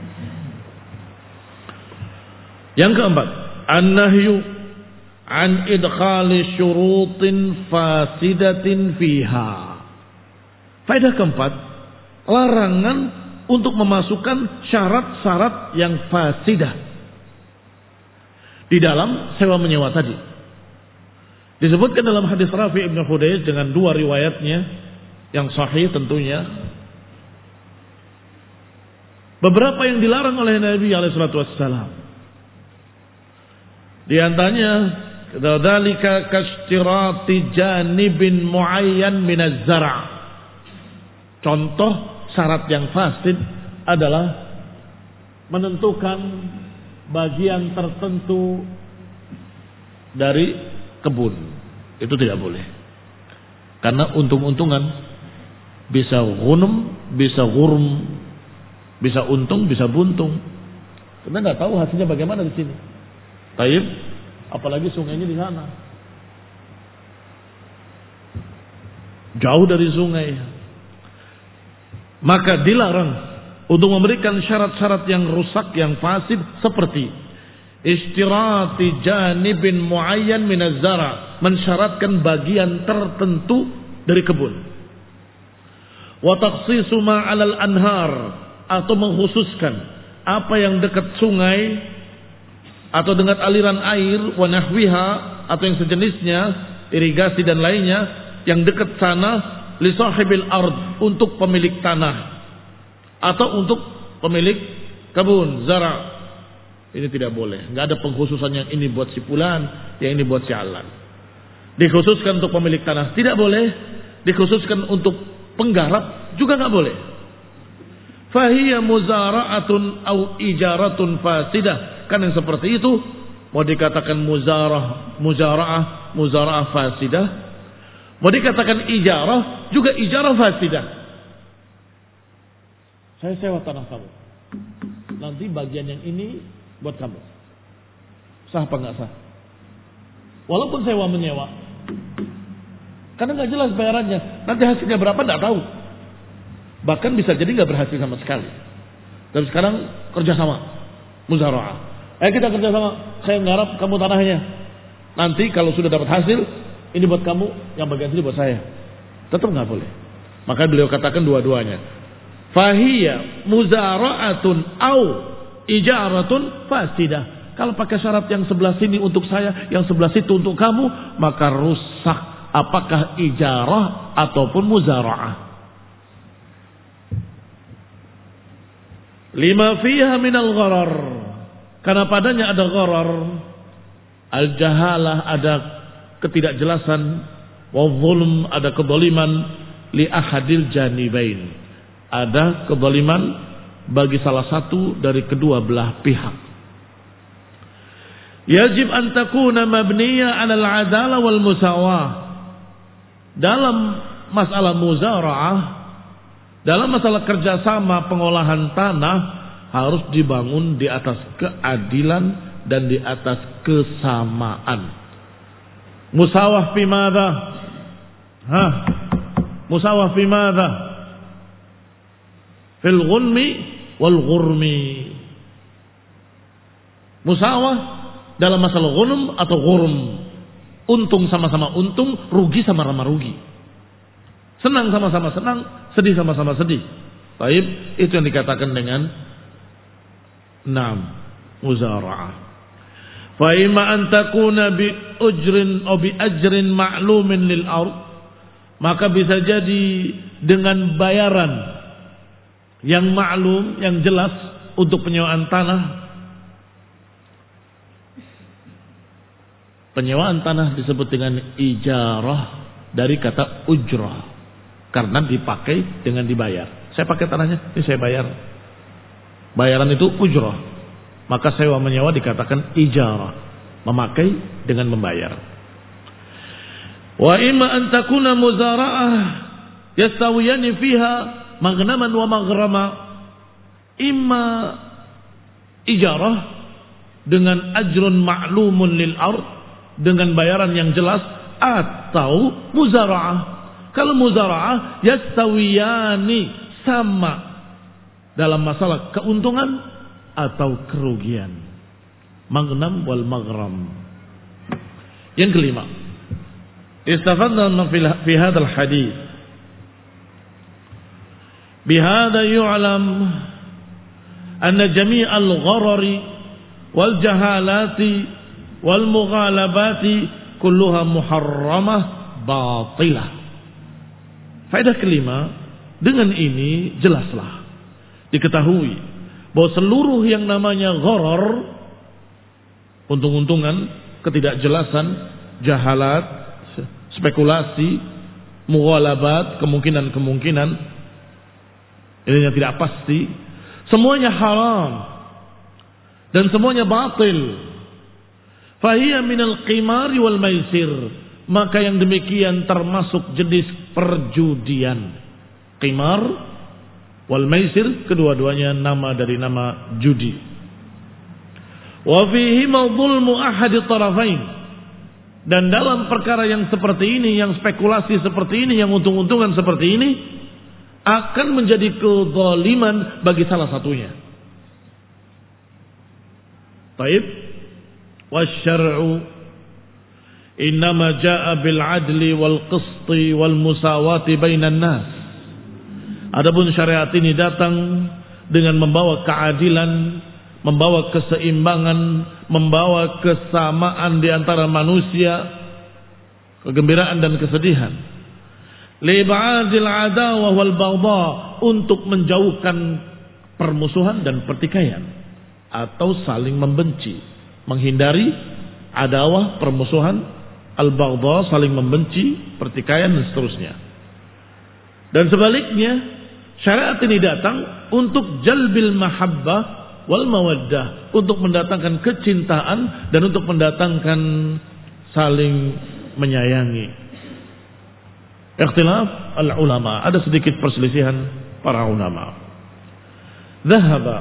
Yang keempat, an-nahyu an idkhali syurutin fasidatin fiha. Faedah keempat, larangan untuk memasukkan syarat-syarat yang fasidah di dalam sewa menyewa tadi. Disebutkan dalam hadis Rafi' ibn Khudayj dengan 2 riwayatnya yang sahih tentunya. Beberapa yang dilarang oleh Nabi SAW. Di antaranya Dzalika kastirati janibin muayyan min az-zar'. Contoh syarat yang fasid adalah menentukan bagian tertentu dari kebun. Itu tidak boleh. Karena untung-untungan bisa ghunum, bisa ghurm, bisa untung, bisa buntung. Kita nggak tahu hasilnya bagaimana di sini. Taib, apalagi sungainya di sana. Jauh dari sungai. Maka dilarang untuk memberikan syarat-syarat yang rusak, yang fasid seperti istirati janibin muayyan min az-zara', mensyaratkan bagian tertentu dari kebun. Wa takhsisu ma 'alal anhar, atau mengkhususkan apa yang dekat sungai atau dengan aliran air, wa nahwiha, atau yang sejenisnya, irigasi dan lainnya yang dekat sana, li sahibil ard, untuk pemilik tanah atau untuk pemilik kebun zara'. Ini tidak boleh. Nggak ada pengkhususan yang ini buat si fulan, yang ini buat si alan. Dikhususkan untuk pemilik tanah tidak boleh, dikhususkan untuk penggarap juga nggak boleh. Fahiya muzara'atun au ijaratun fasidah. Kan yang seperti itu mau dikatakan muzara'ah fasidah, mau dikatakan ijarah juga ijarah fasidah. Saya sewa tanah kamu, nanti bagian yang ini buat kamu. Sah apa nggak sah? Walaupun sewa menyewa, karena nggak jelas bayarannya. Nanti hasilnya berapa nggak tahu. Bahkan bisa jadi nggak berhasil sama sekali. Tapi sekarang kerjasama, muzara'ah. Kita kerjasama, saya nggarap, kamu tanahnya. Nanti kalau sudah dapat hasil, ini buat kamu, yang bagian ini buat saya. Tetap nggak boleh. Maka beliau katakan dua-duanya. Fahiyya muzara'atun au ijaratun fasidah. Kalau pakai syarat yang sebelah sini untuk saya, yang sebelah situ untuk kamu, maka rusak. Apakah ijarah ataupun muzara'ah. Lima fiha minal gharar, karena padanya ada gharar, al-jahalah, ada ketidakjelasan, wa zulm, ada kezaliman, li ahadil janibain, ada kezaliman bagi salah satu dari kedua belah pihak. Yajib an takuna mabniya 'ala al-'adalah wal musawah. Dalam masalah muzara'ah, dalam masalah kerjasama pengolahan tanah, harus dibangun di atas keadilan dan di atas kesamaan. Musawah fi madza? Musawah fi madza? Fil ghunmi wal ghurmi. Musawah dalam masalah ghunum atau ghurm. Untung sama-sama untung, rugi sama-sama rugi. Senang sama-sama senang, sedih sama-sama sedih. Baik, itu yang dikatakan dengan muzara'ah. Fa imma an takuna bi ujrin aw bi ajrin ma'lumin lil ard, maka bisa jadi dengan bayaran yang maklum, yang jelas untuk penyewaan tanah. Penyewaan tanah disebut dengan ijarah dari kata ujrah, karena dipakai dengan dibayar. Saya pakai tanahnya, ini saya bayar. Bayaran itu ujrah. Maka sewa menyewa dikatakan ijarah, memakai dengan membayar. Wa imma an takuna muzara'ah yastawiyani fiha maghnaman wa maghrama. Imma ijarah dengan ajrun ma'lumun lil ard, dengan bayaran yang jelas, atau muzara'ah. Kalau muzara'ah yastawiyani, sama dalam masalah keuntungan atau kerugian. Maghnam wal maghram. Yang kelima, istafadna fi hadzal hadis, bihadza yu'lam anna jami'al gharari wal jahalati wal mughalabati kulluha muharramah batilah. Faedah kelima, dengan ini jelaslah diketahui bahwa seluruh yang namanya gharar, untung-untungan, ketidakjelasan, jahalat, spekulasi, mughalabat, kemungkinan-kemungkinan ini yang tidak pasti, semuanya haram dan semuanya batil. Fahiya minal qimari wal maisir, maka yang demikian termasuk jenis perjudian. Qimar wal maisir, kedua-duanya nama dari nama judi. Wa fihi dzulmu ahadi tarafain, dan dalam perkara yang seperti ini, yang spekulasi seperti ini, yang untung-untungan seperti ini, akan menjadi kezaliman bagi salah satunya. Baik, wasyar'u innama jaa bil adli wal qisti wal musawati bainan nas. Adapun syariat ini datang dengan membawa keadilan, membawa keseimbangan, membawa kesamaan di antara manusia, kegembiraan dan kesedihan. Lib'adil adawah wal baghdha, untuk menjauhkan permusuhan dan pertikaian atau saling membenci, menghindari adawah, permusuhan, al baghdha, saling membenci, pertikaian dan seterusnya. Dan sebaliknya, syariat ini datang untuk jalbil mahabbah wal mawaddah, untuk mendatangkan kecintaan dan untuk mendatangkan saling menyayangi. Ikhtilaf al-ulama, ada sedikit perselisihan para ulama. Dhahaba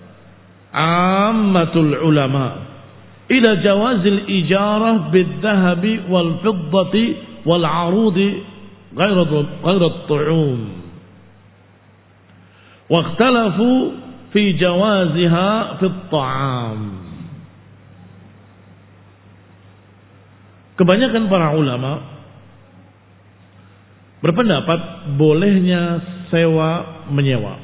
ammatul ulama ila jawazil ijarah bid-dhahabi wal fiddati wal 'arudi ghairu at-tu'um. Wa ikhtalafu fi jawaziha fi at-ta'am. Kebanyakan para ulama berpendapat bolehnya sewa menyewa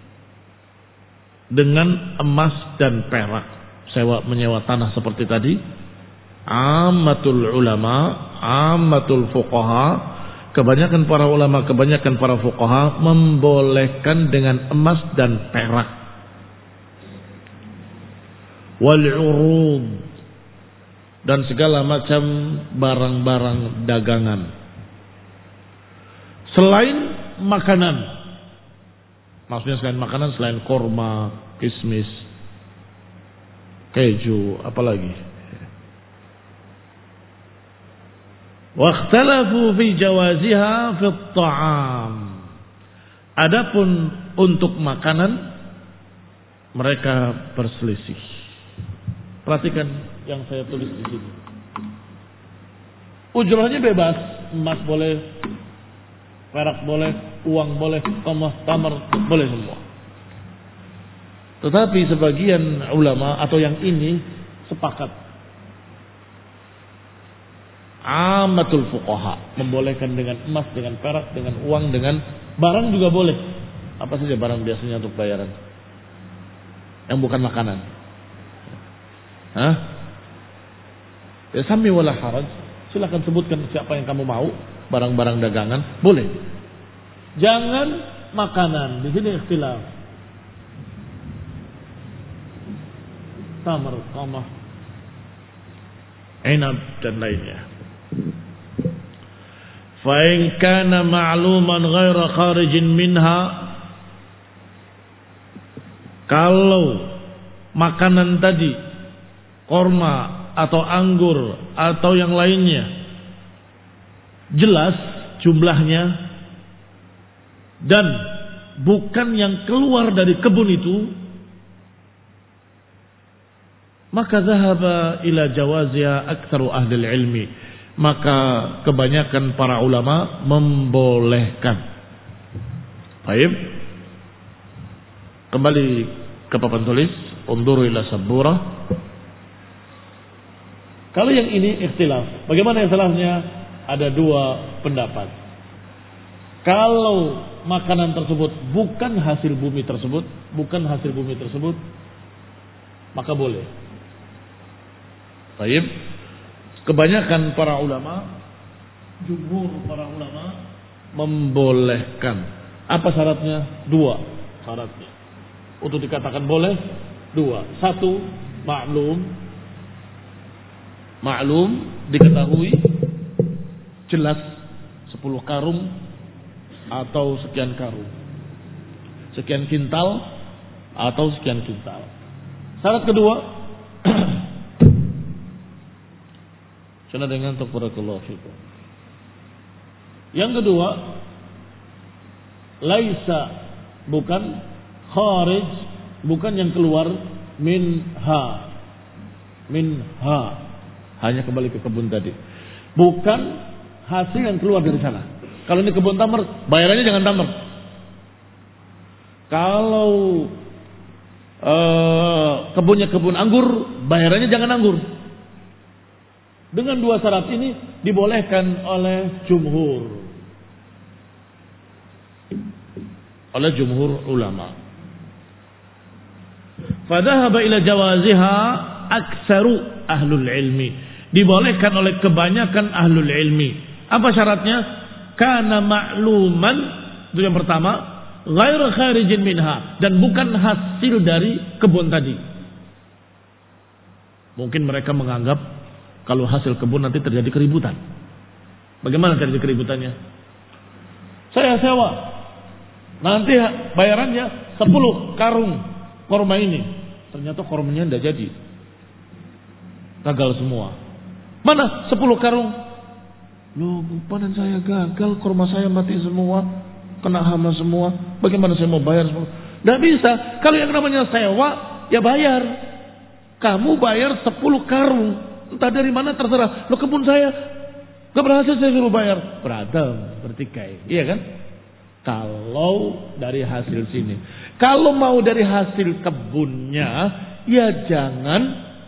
dengan emas dan perak. Sewa menyewa tanah seperti tadi. Ammatul ulama, ammatul fuqaha, kebanyakan para ulama, kebanyakan para fuqaha membolehkan dengan emas dan perak. Wal urud, dan segala macam barang-barang dagangan selain makanan. Maksudnya selain makanan, selain korma, kismis, keju, apalagi. Wa ikhtalafu fi jawaziha fi at-ta'am. Adapun untuk makanan mereka berselisih. Perhatikan yang saya tulis di sini. Ujrahnya bebas, emas boleh, perak boleh, uang boleh, tamar boleh semua. Tetapi sebagian ulama atau yang ini sepakat, amatul fuqaha membolehkan dengan emas, dengan perak, dengan uang, dengan barang juga boleh. Apa saja barang biasanya untuk bayaran yang bukan makanan. Ya sami wala haraj, silakan sebutkan siapa yang kamu mau, barang-barang dagangan boleh. Jangan makanan, di sini ikhtilaf. Tamar, qamah, inab dan lainnya. Fa in kana ma'luman ghaira kharijin minha, kalau makanan tadi korma atau anggur atau yang lainnya jelas jumlahnya dan bukan yang keluar dari kebun itu, maka zahaba ila jawaziha aktsaru ahli ilmi, maka kebanyakan para ulama membolehkan. Baik, kembali ke papan tulis, unduru ila sabura. Kalau yang ini ikhtilaf, bagaimana yang salahnya? Ada dua pendapat. Kalau makanan tersebut bukan hasil bumi tersebut, maka boleh. Baik, kebanyakan para ulama, jumhur para ulama membolehkan. Apa syaratnya? Dua syaratnya. Untuk dikatakan boleh, dua. Satu, maklum. Maklum, diketahui, jelas 10 karung atau sekian karung, sekian kintal atau sekian kintal. Syarat kedua, sudah dengan barakallahu fikum. Yang kedua, laisa, bukan, kharij, bukan yang keluar, minha, hanya kembali ke kebun tadi, bukan hasil yang keluar dari sana. Kalau ini kebun tamar, bayarannya jangan tamar. Kalau kebunnya kebun anggur, bayarannya jangan anggur. Dengan dua syarat ini dibolehkan oleh jumhur ulama. Fadhahaba ila jawaziha aktsaru ahlul ilmi. Dibolehkan oleh kebanyakan ahlul ilmi. Apa syaratnya? Kana ma'luman, itu yang pertama, ghair kharijin minha, dan bukan hasil dari kebun tadi. Mungkin mereka menganggap kalau hasil kebun nanti terjadi keributan. Bagaimana terjadi keributannya? Saya sewa, nanti bayarannya 10 karung korma ini. Ternyata kormanya tidak jadi, gagal semua. Mana 10 karung? Loh, panen saya gagal, korma saya mati semua, kena hama semua. Bagaimana saya mau bayar semua? Tidak bisa. Kalau yang namanya sewa, ya bayar. Kamu bayar 10 karung, entah dari mana terserah. Loh, kebun saya gak berhasil, saya suruh bayar. Berantem, bertikai, iya kan? Kalau dari hasil sini. Kalau mau dari hasil kebunnya, ya jangan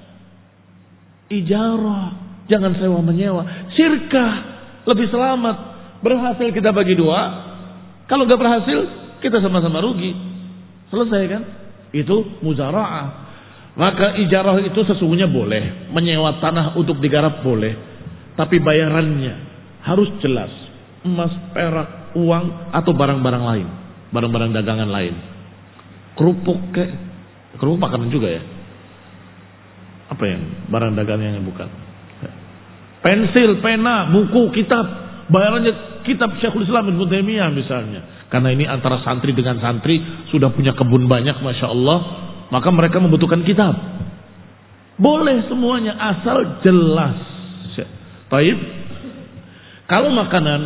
ijarah, jangan sewa menyewa, syirkah. Lebih selamat. Berhasil kita bagi 2. Kalau gak berhasil, kita sama-sama rugi. Selesai kan? Itu muzara'ah. Maka ijarah itu sesungguhnya boleh. Menyewa tanah untuk digarap boleh. Tapi bayarannya harus jelas. Emas, perak, uang, atau barang-barang lain. Barang-barang dagangan lain. Kerupuk makanan juga ya? Apa yang barang dagangan yang bukan? Pensil, pena, buku, kitab. Bayarannya kitab Syekhul Islam Ibnu Taimiyah misalnya. Karena ini antara santri dengan santri sudah punya kebun banyak, Masya Allah. Maka mereka membutuhkan kitab. Boleh semuanya asal jelas. Baik. Kalau makanan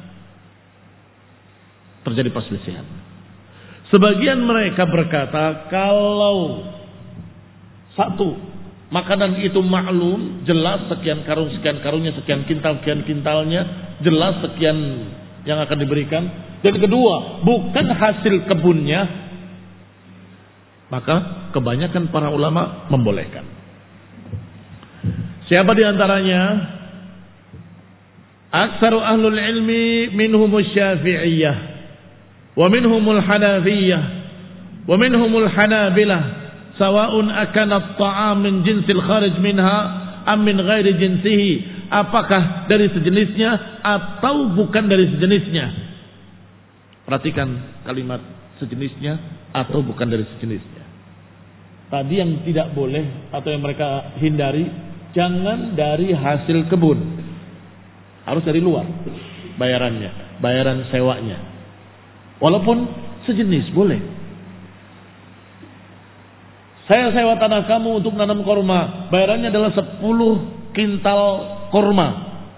terjadi perselisihan. Sebagian mereka berkata kalau satu makanan itu maklum, jelas sekian karung, sekian karungnya, sekian kintalnya, jelas sekian yang akan diberikan. Dan kedua, bukan hasil kebunnya, maka kebanyakan para ulama membolehkan. Siapa di antaranya? Aktsaru ahlul ilmi minhumus Syafi'iyah, wa minhumul Hanafiyah, wa minhumul Hanabilah. Sawa'un akana at-ta'am min jinsil kharij minha am min ghairi jinsihi. Apakah dari sejenisnya atau bukan dari sejenisnya. Perhatikan kalimat sejenisnya atau bukan dari sejenisnya. Tadi yang tidak boleh atau yang mereka hindari, jangan dari hasil kebun. Harus dari luar bayarannya, bayaran sewanya. Walaupun sejenis boleh. Saya sewa tanah kamu untuk nanam korma. Bayarannya adalah 10 kintal korma.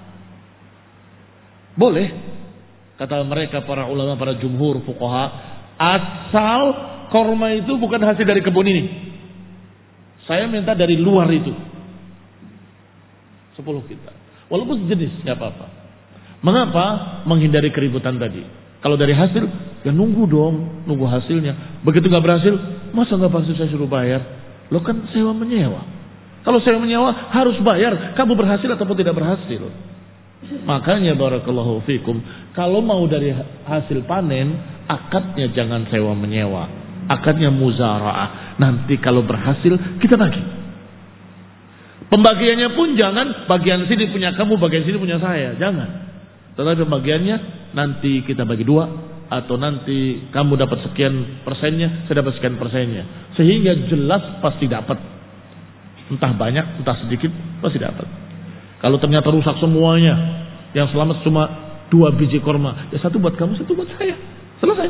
Boleh. Kata mereka para ulama, para jumhur fuqaha. Asal korma itu bukan hasil dari kebun ini. Saya minta dari luar itu. 10 kintal. Walaupun sejenis, gak apa-apa. Mengapa? Menghindari keributan tadi. Kalau dari hasil, ya nunggu dong. Nunggu hasilnya. Begitu gak berhasil, masa gak berhasil saya suruh bayar? Lo kan sewa menyewa. Kalau sewa menyewa harus bayar. Kamu berhasil ataupun tidak berhasil. Makanya barakallahu fikum. Kalau mau dari hasil panen, akadnya jangan sewa menyewa. Akadnya muzara'ah. Nanti kalau berhasil kita bagi. Pembagiannya pun jangan bagian sini punya kamu, bagian sini punya saya. Jangan. Tetapi pembagiannya nanti kita bagi 2. Atau nanti kamu dapat sekian persennya, saya dapat sekian persennya. Sehingga jelas pasti dapat. Entah banyak, entah sedikit, pasti dapat. Kalau ternyata rusak semuanya, yang selamat cuma 2 biji korma, ya 1 buat kamu, 1 buat saya. Selesai.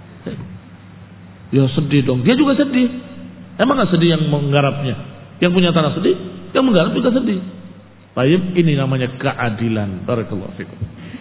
Ya sedih dong. Dia juga sedih. Emang gak sedih yang menggarapnya? Yang punya tanah sedih, yang menggarap juga sedih. Baik, ini namanya keadilan. Barakallahu fikum.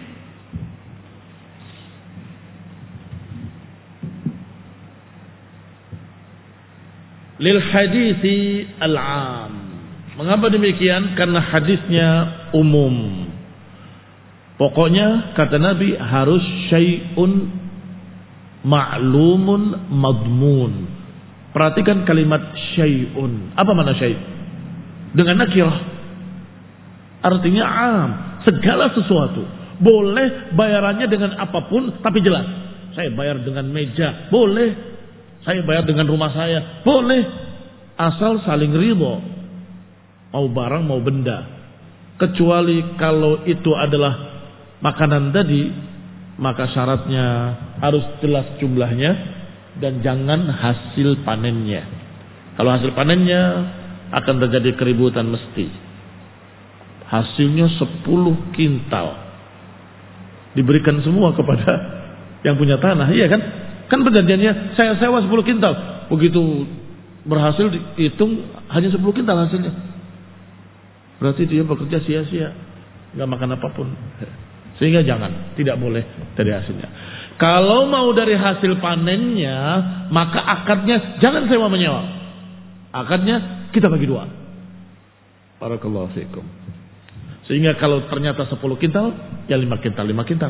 Lil hadithi al-am. Mengapa demikian? Karena hadisnya umum. Pokoknya kata Nabi harus syai'un ma'lumun madmun. Perhatikan kalimat syai'un. Apa makna syai'? Dengan nakirah. Artinya am, segala sesuatu. Boleh bayarannya dengan apapun tapi jelas. Saya bayar dengan meja, boleh. Saya bayar dengan rumah saya, boleh. Asal saling ridho. Mau barang mau benda. Kecuali kalau itu adalah makanan tadi, maka syaratnya harus jelas jumlahnya dan jangan hasil panennya. Kalau hasil panennya akan terjadi keributan mesti. Hasilnya 10 kintal. Diberikan semua kepada yang punya tanah, iya kan? Kan perjanjiannya saya sewa 10 kintal. Begitu berhasil dihitung hanya 10 kintal hasilnya. Berarti dia bekerja sia-sia, nggak makan apapun. Sehingga jangan, tidak boleh dari hasilnya. Kalau mau dari hasil panennya, maka akadnya jangan sewa menyewa. Akadnya kita bagi 2. Barakallahu fiikum. Sehingga kalau ternyata 10 kintal, ya 5 kintal, 5 kintal.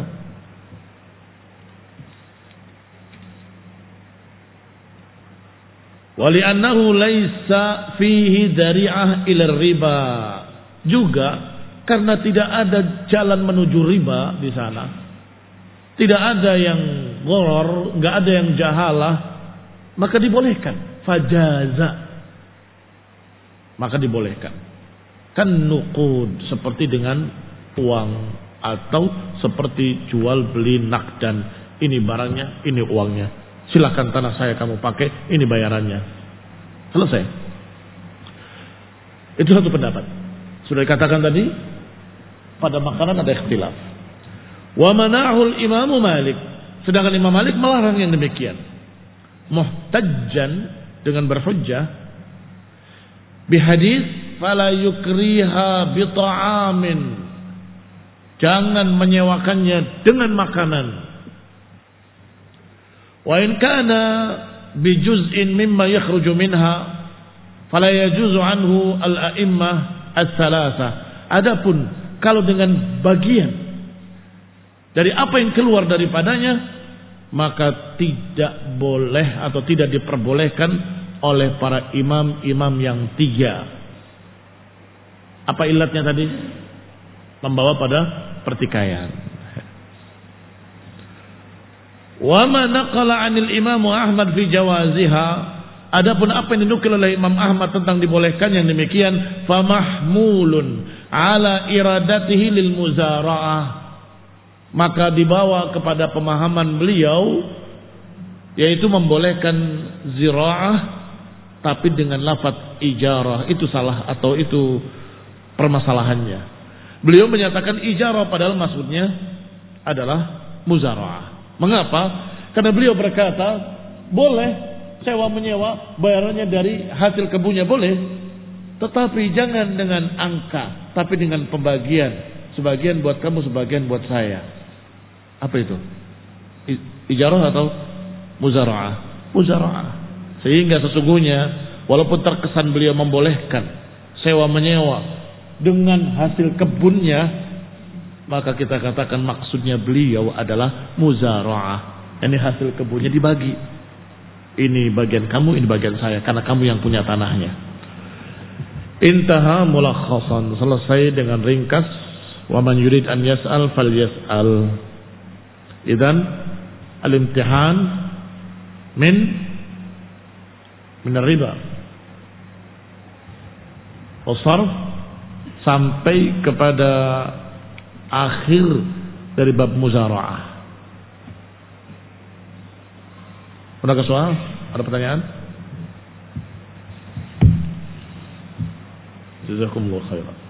Wali'annahu laisa fihi dari'ah ila riba. Juga karena tidak ada jalan menuju riba di sana. Tidak ada yang gharar, enggak ada yang jahalah, maka dibolehkan. Fajaza. Maka dibolehkan. Kan nuqud, seperti dengan uang atau seperti jual beli nakdan. Ini barangnya, ini uangnya. Silakan tanah saya kamu pakai, ini bayarannya. Selesai. Itu satu pendapat. Sudah dikatakan tadi, pada makanan ada ikhtilaf. Wa mana'ul Imam Malik. Sedangkan Imam Malik melarang yang demikian. Muhtajjan, dengan berhujjah bihadis fala yukriha bita'amin. Jangan menyewakannya dengan makanan. Wa in kana bi juz'in mimma yakhruju minha fala yajuzu anhu al-a'immah ats-tsalatsa. Adapun kalau dengan bagian dari apa yang keluar daripadanya, maka tidak boleh atau tidak diperbolehkan oleh para imam-imam yang 3. Apa ilatnya tadi? Membawa pada pertikaian. Wa ma naqala 'anil Imam Ahmad fi jawaziha. Adapun apa yang dinukil oleh Imam Ahmad tentang dibolehkan yang demikian, fa mahmulun 'ala iradatihi lil muzara'ah. Maka dibawa kepada pemahaman beliau, yaitu membolehkan zira'ah tapi dengan lafaz ijarah. Itu salah atau itu permasalahannya. Beliau menyatakan ijarah padahal maksudnya adalah muzara'ah. Mengapa? Karena beliau berkata boleh sewa menyewa, bayarannya dari hasil kebunnya boleh, tetapi jangan dengan angka, tapi dengan pembagian, sebagian buat kamu, sebagian buat saya. Apa itu? Ijarah atau muzara'ah? Muzara'ah. Sehingga sesungguhnya walaupun terkesan beliau membolehkan sewa menyewa dengan hasil kebunnya, maka kita katakan maksudnya beliau adalah muzara'ah. Ini hasil kebunnya dibagi. Ini bagian kamu, ini bagian saya, karena kamu yang punya tanahnya. Intaha mulakhasan. Selesai dengan ringkas. Wa man yurid an yas'al falyas'al. Idzan al-imtihan min riba. Wasarf sampai kepada akhir dari bab muzara'ah. Ada soal? Ada pertanyaan? Jazakumullah khairan.